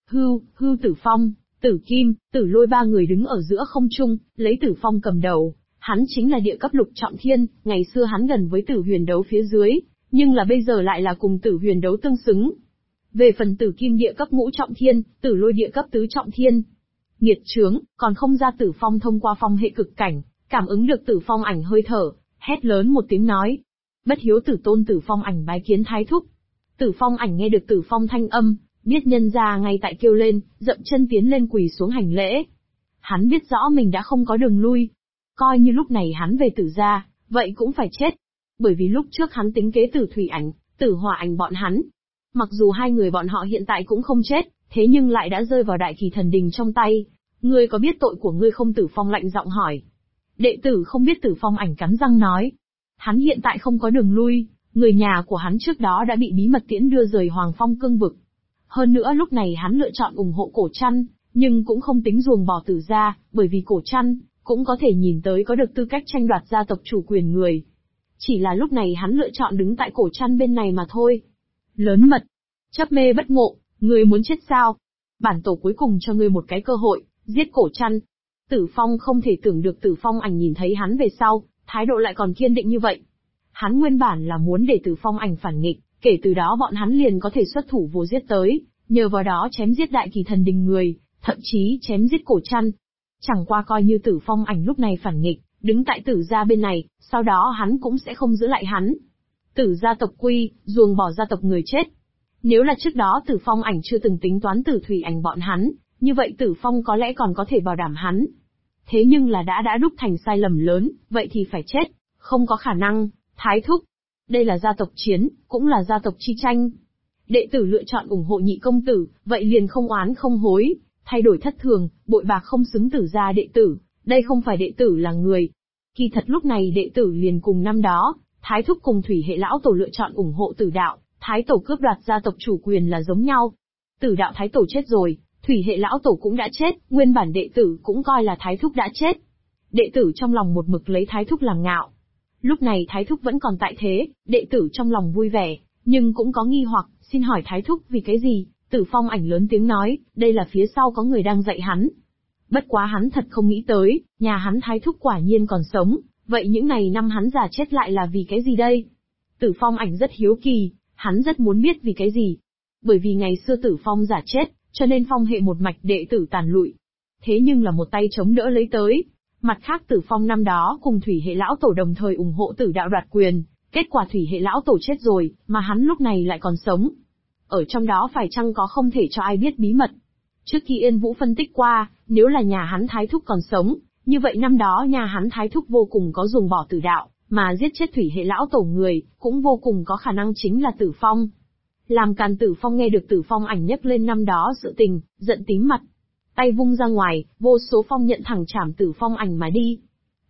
Hưu Tử Phong, Tử Kim, Tử Lôi ba người đứng ở giữa không trung, lấy Tử Phong cầm đầu, hắn chính là địa cấp lục trọng thiên, ngày xưa hắn gần với Tử Huyền đấu phía dưới, nhưng là bây giờ lại là cùng Tử Huyền đấu tương xứng. Về phần Tử Kim địa cấp ngũ trọng thiên, Tử Lôi địa cấp tứ trọng thiên. Nghiệt chướng, còn không ra Tử Phong thông qua phong hệ cực cảnh, cảm ứng được Tử Phong ảnh hơi thở, hét lớn một tiếng nói. Bất hiếu tử tôn Tử Phong ảnh bái kiến thái thúc. Tử Phong ảnh nghe được Tử Phong thanh âm, biết nhân ra ngay tại kêu lên, dậm chân tiến lên quỳ xuống hành lễ. Hắn biết rõ mình đã không có đường lui. Coi như lúc này hắn về Tử gia, vậy cũng phải chết. Bởi vì lúc trước hắn tính kế Tử Thủy ảnh, Tử Hỏa ảnh bọn hắn. Mặc dù hai người bọn họ hiện tại cũng không chết, thế nhưng lại đã rơi vào đại kỳ thần đình trong tay. Ngươi có biết tội của ngươi không? Tử Phong lạnh giọng hỏi. Đệ tử không biết. Tử Phong ảnh cắn răng nói. Hắn hiện tại không có đường lui, người nhà của hắn trước đó đã bị bí mật tiễn đưa rời Hoàng Phong cương vực. Hơn nữa lúc này hắn lựa chọn ủng hộ Cổ Chăn, nhưng cũng không tính ruồng bỏ Tử gia, bởi vì Cổ Chăn cũng có thể nhìn tới có được tư cách tranh đoạt gia tộc chủ quyền người. Chỉ là lúc này hắn lựa chọn đứng tại Cổ Chăn bên này mà thôi. Lớn mật, chấp mê bất ngộ, ngươi muốn chết sao? Bản tổ cuối cùng cho ngươi một cái cơ hội, giết Cổ Chăn. Tử Phong không thể tưởng được Tử Phong ảnh nhìn thấy hắn về sau, thái độ lại còn kiên định như vậy. Hắn nguyên bản là muốn để Tử Phong ảnh phản nghịch, kể từ đó bọn hắn liền có thể xuất thủ vô giết tới, nhờ vào đó chém giết đại kỳ thần đình người, thậm chí chém giết Cổ Chăn. Chẳng qua coi như Tử Phong ảnh lúc này phản nghịch, đứng tại Tử gia bên này, sau đó hắn cũng sẽ không giữ lại hắn. Tử gia tộc quy, ruồng bỏ gia tộc người chết. Nếu là trước đó Tử Phong ảnh chưa từng tính toán Tử Thủy ảnh bọn hắn, như vậy Tử Phong có lẽ còn có thể bảo đảm hắn. Thế nhưng là đã đúc thành sai lầm lớn, vậy thì phải chết, không có khả năng. Thái thúc, đây là gia tộc chiến, cũng là gia tộc chi tranh. Đệ tử lựa chọn ủng hộ nhị công tử, vậy liền không oán không hối, thay đổi thất thường, bội bạc không xứng Tử gia đệ tử, đây không phải đệ tử là người. Kỳ thật lúc này đệ tử liền cùng năm đó, Thái thúc cùng Thủy hệ lão tổ lựa chọn ủng hộ Tử đạo, Thái tổ cướp đoạt gia tộc chủ quyền là giống nhau. Tử đạo Thái tổ chết rồi, Thủy hệ lão tổ cũng đã chết, nguyên bản đệ tử cũng coi là Thái thúc đã chết. Đệ tử trong lòng một mực lấy Thái thúc làm ngạo. Lúc này Thái thúc vẫn còn tại thế, đệ tử trong lòng vui vẻ, nhưng cũng có nghi hoặc, xin hỏi Thái thúc vì cái gì? Tử Phong ảnh lớn tiếng nói, đây là phía sau có người đang dạy hắn. Bất quá hắn thật không nghĩ tới, nhà hắn Thái thúc quả nhiên còn sống, vậy những này năm hắn già chết lại là vì cái gì đây? Tử Phong ảnh rất hiếu kỳ, hắn rất muốn biết vì cái gì. Bởi vì ngày xưa Tử Phong giả chết, cho nên Phong hệ một mạch đệ tử tàn lụi. Thế nhưng là một tay chống đỡ lấy tới. Mặt khác Tử Phong năm đó cùng Thủy hệ lão tổ đồng thời ủng hộ Tử đạo đoạt quyền, kết quả Thủy hệ lão tổ chết rồi, mà hắn lúc này lại còn sống. Ở trong đó phải chăng có không thể cho ai biết bí mật? Trước khi Yên Vũ phân tích qua, nếu là nhà hắn Thái thúc còn sống, như vậy năm đó nhà hắn Thái thúc vô cùng có ruồng bỏ Tử đạo, mà giết chết Thủy hệ lão tổ người, cũng vô cùng có khả năng chính là Tử Phong. Làm Càn Tử Phong nghe được Tử Phong ảnh nhắc lên năm đó sự tình, giận tím mặt. Tay vung ra ngoài, vô số phong nhận thẳng chảm Tử Phong ảnh mà đi.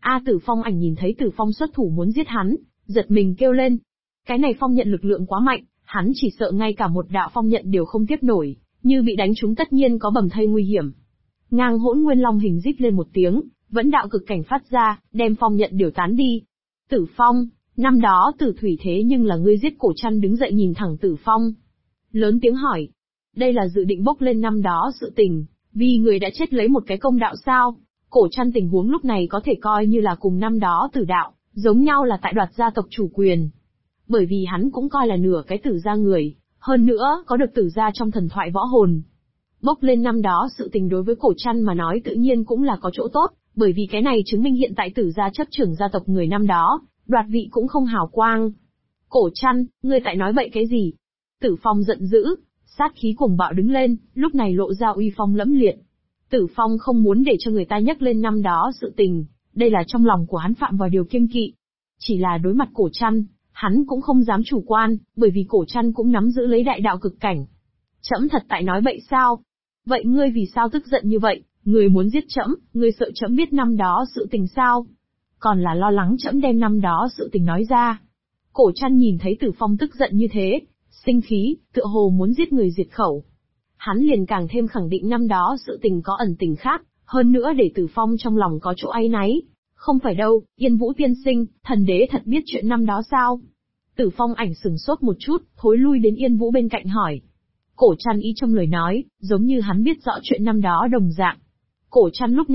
Tử Phong Ảnh nhìn thấy Tử Phong xuất thủ muốn giết hắn, giật mình kêu lên. Cái này phong nhận lực lượng quá mạnh, hắn chỉ sợ ngay cả một đạo phong nhận đều không tiếp nổi, như bị đánh trúng tất nhiên có bầm thây nguy hiểm. Ngang Hỗn Nguyên Long hình rít lên một tiếng, vẫn đạo cực cảnh phát ra, đem phong nhận điều tán đi. Tử Phong, năm đó Tử Thủy thế nhưng là ngươi giết Cổ Trăn, đứng dậy nhìn thẳng Tử Phong. Lớn tiếng hỏi. Đây là dự định bốc lên năm đó sự tình, vì người đã chết lấy một cái công đạo sao? Cổ Trăn tình huống lúc này có thể coi như là cùng năm đó Tử đạo, giống nhau là tại đoạt gia tộc chủ quyền. Bởi vì hắn cũng coi là nửa cái Tử gia người, hơn nữa có được Tử gia trong thần thoại võ hồn. Bốc lên năm đó sự tình đối với Cổ Trăn mà nói tự nhiên cũng là có chỗ tốt, bởi vì cái này chứng minh hiện tại Tử gia chấp trưởng gia tộc người năm đó, đoạt vị cũng không hào quang. Cổ Trăn, ngươi tại nói bậy cái gì? Tử Phong giận dữ, sát khí cuồng bạo đứng lên, lúc này lộ ra uy phong lẫm liệt. Tử Phong không muốn để cho người ta nhắc lên năm đó sự tình, đây là trong lòng của hắn phạm vào điều kiêng kỵ. Chỉ là đối mặt Cổ Trăn, hắn cũng không dám chủ quan, bởi vì Cổ Trăn cũng nắm giữ lấy đại đạo cực cảnh. Trẫm thật tại nói bậy sao? Vậy ngươi vì sao tức giận như vậy, ngươi muốn giết trẫm, ngươi sợ trẫm biết năm đó sự tình sao? Còn là lo lắng trẫm đem năm đó sự tình nói ra. Cổ Trăn nhìn thấy Tử Phong tức giận như thế, sinh khí, tựa hồ muốn giết người diệt khẩu. Hắn liền càng thêm khẳng định năm đó sự tình có ẩn tình khác, hơn nữa để Tử Phong trong lòng có chỗ áy náy. Không phải đâu, Yên Vũ tiên sinh, thần đế thật biết chuyện năm đó sao? Tử Phong Ảnh sừng sốt một chút, thối lui đến Yên Vũ bên cạnh hỏi. Cổ Trăn ý trong lời nói, giống như hắn biết rõ chuyện năm đó đồng dạng. Cổ Trăn lúc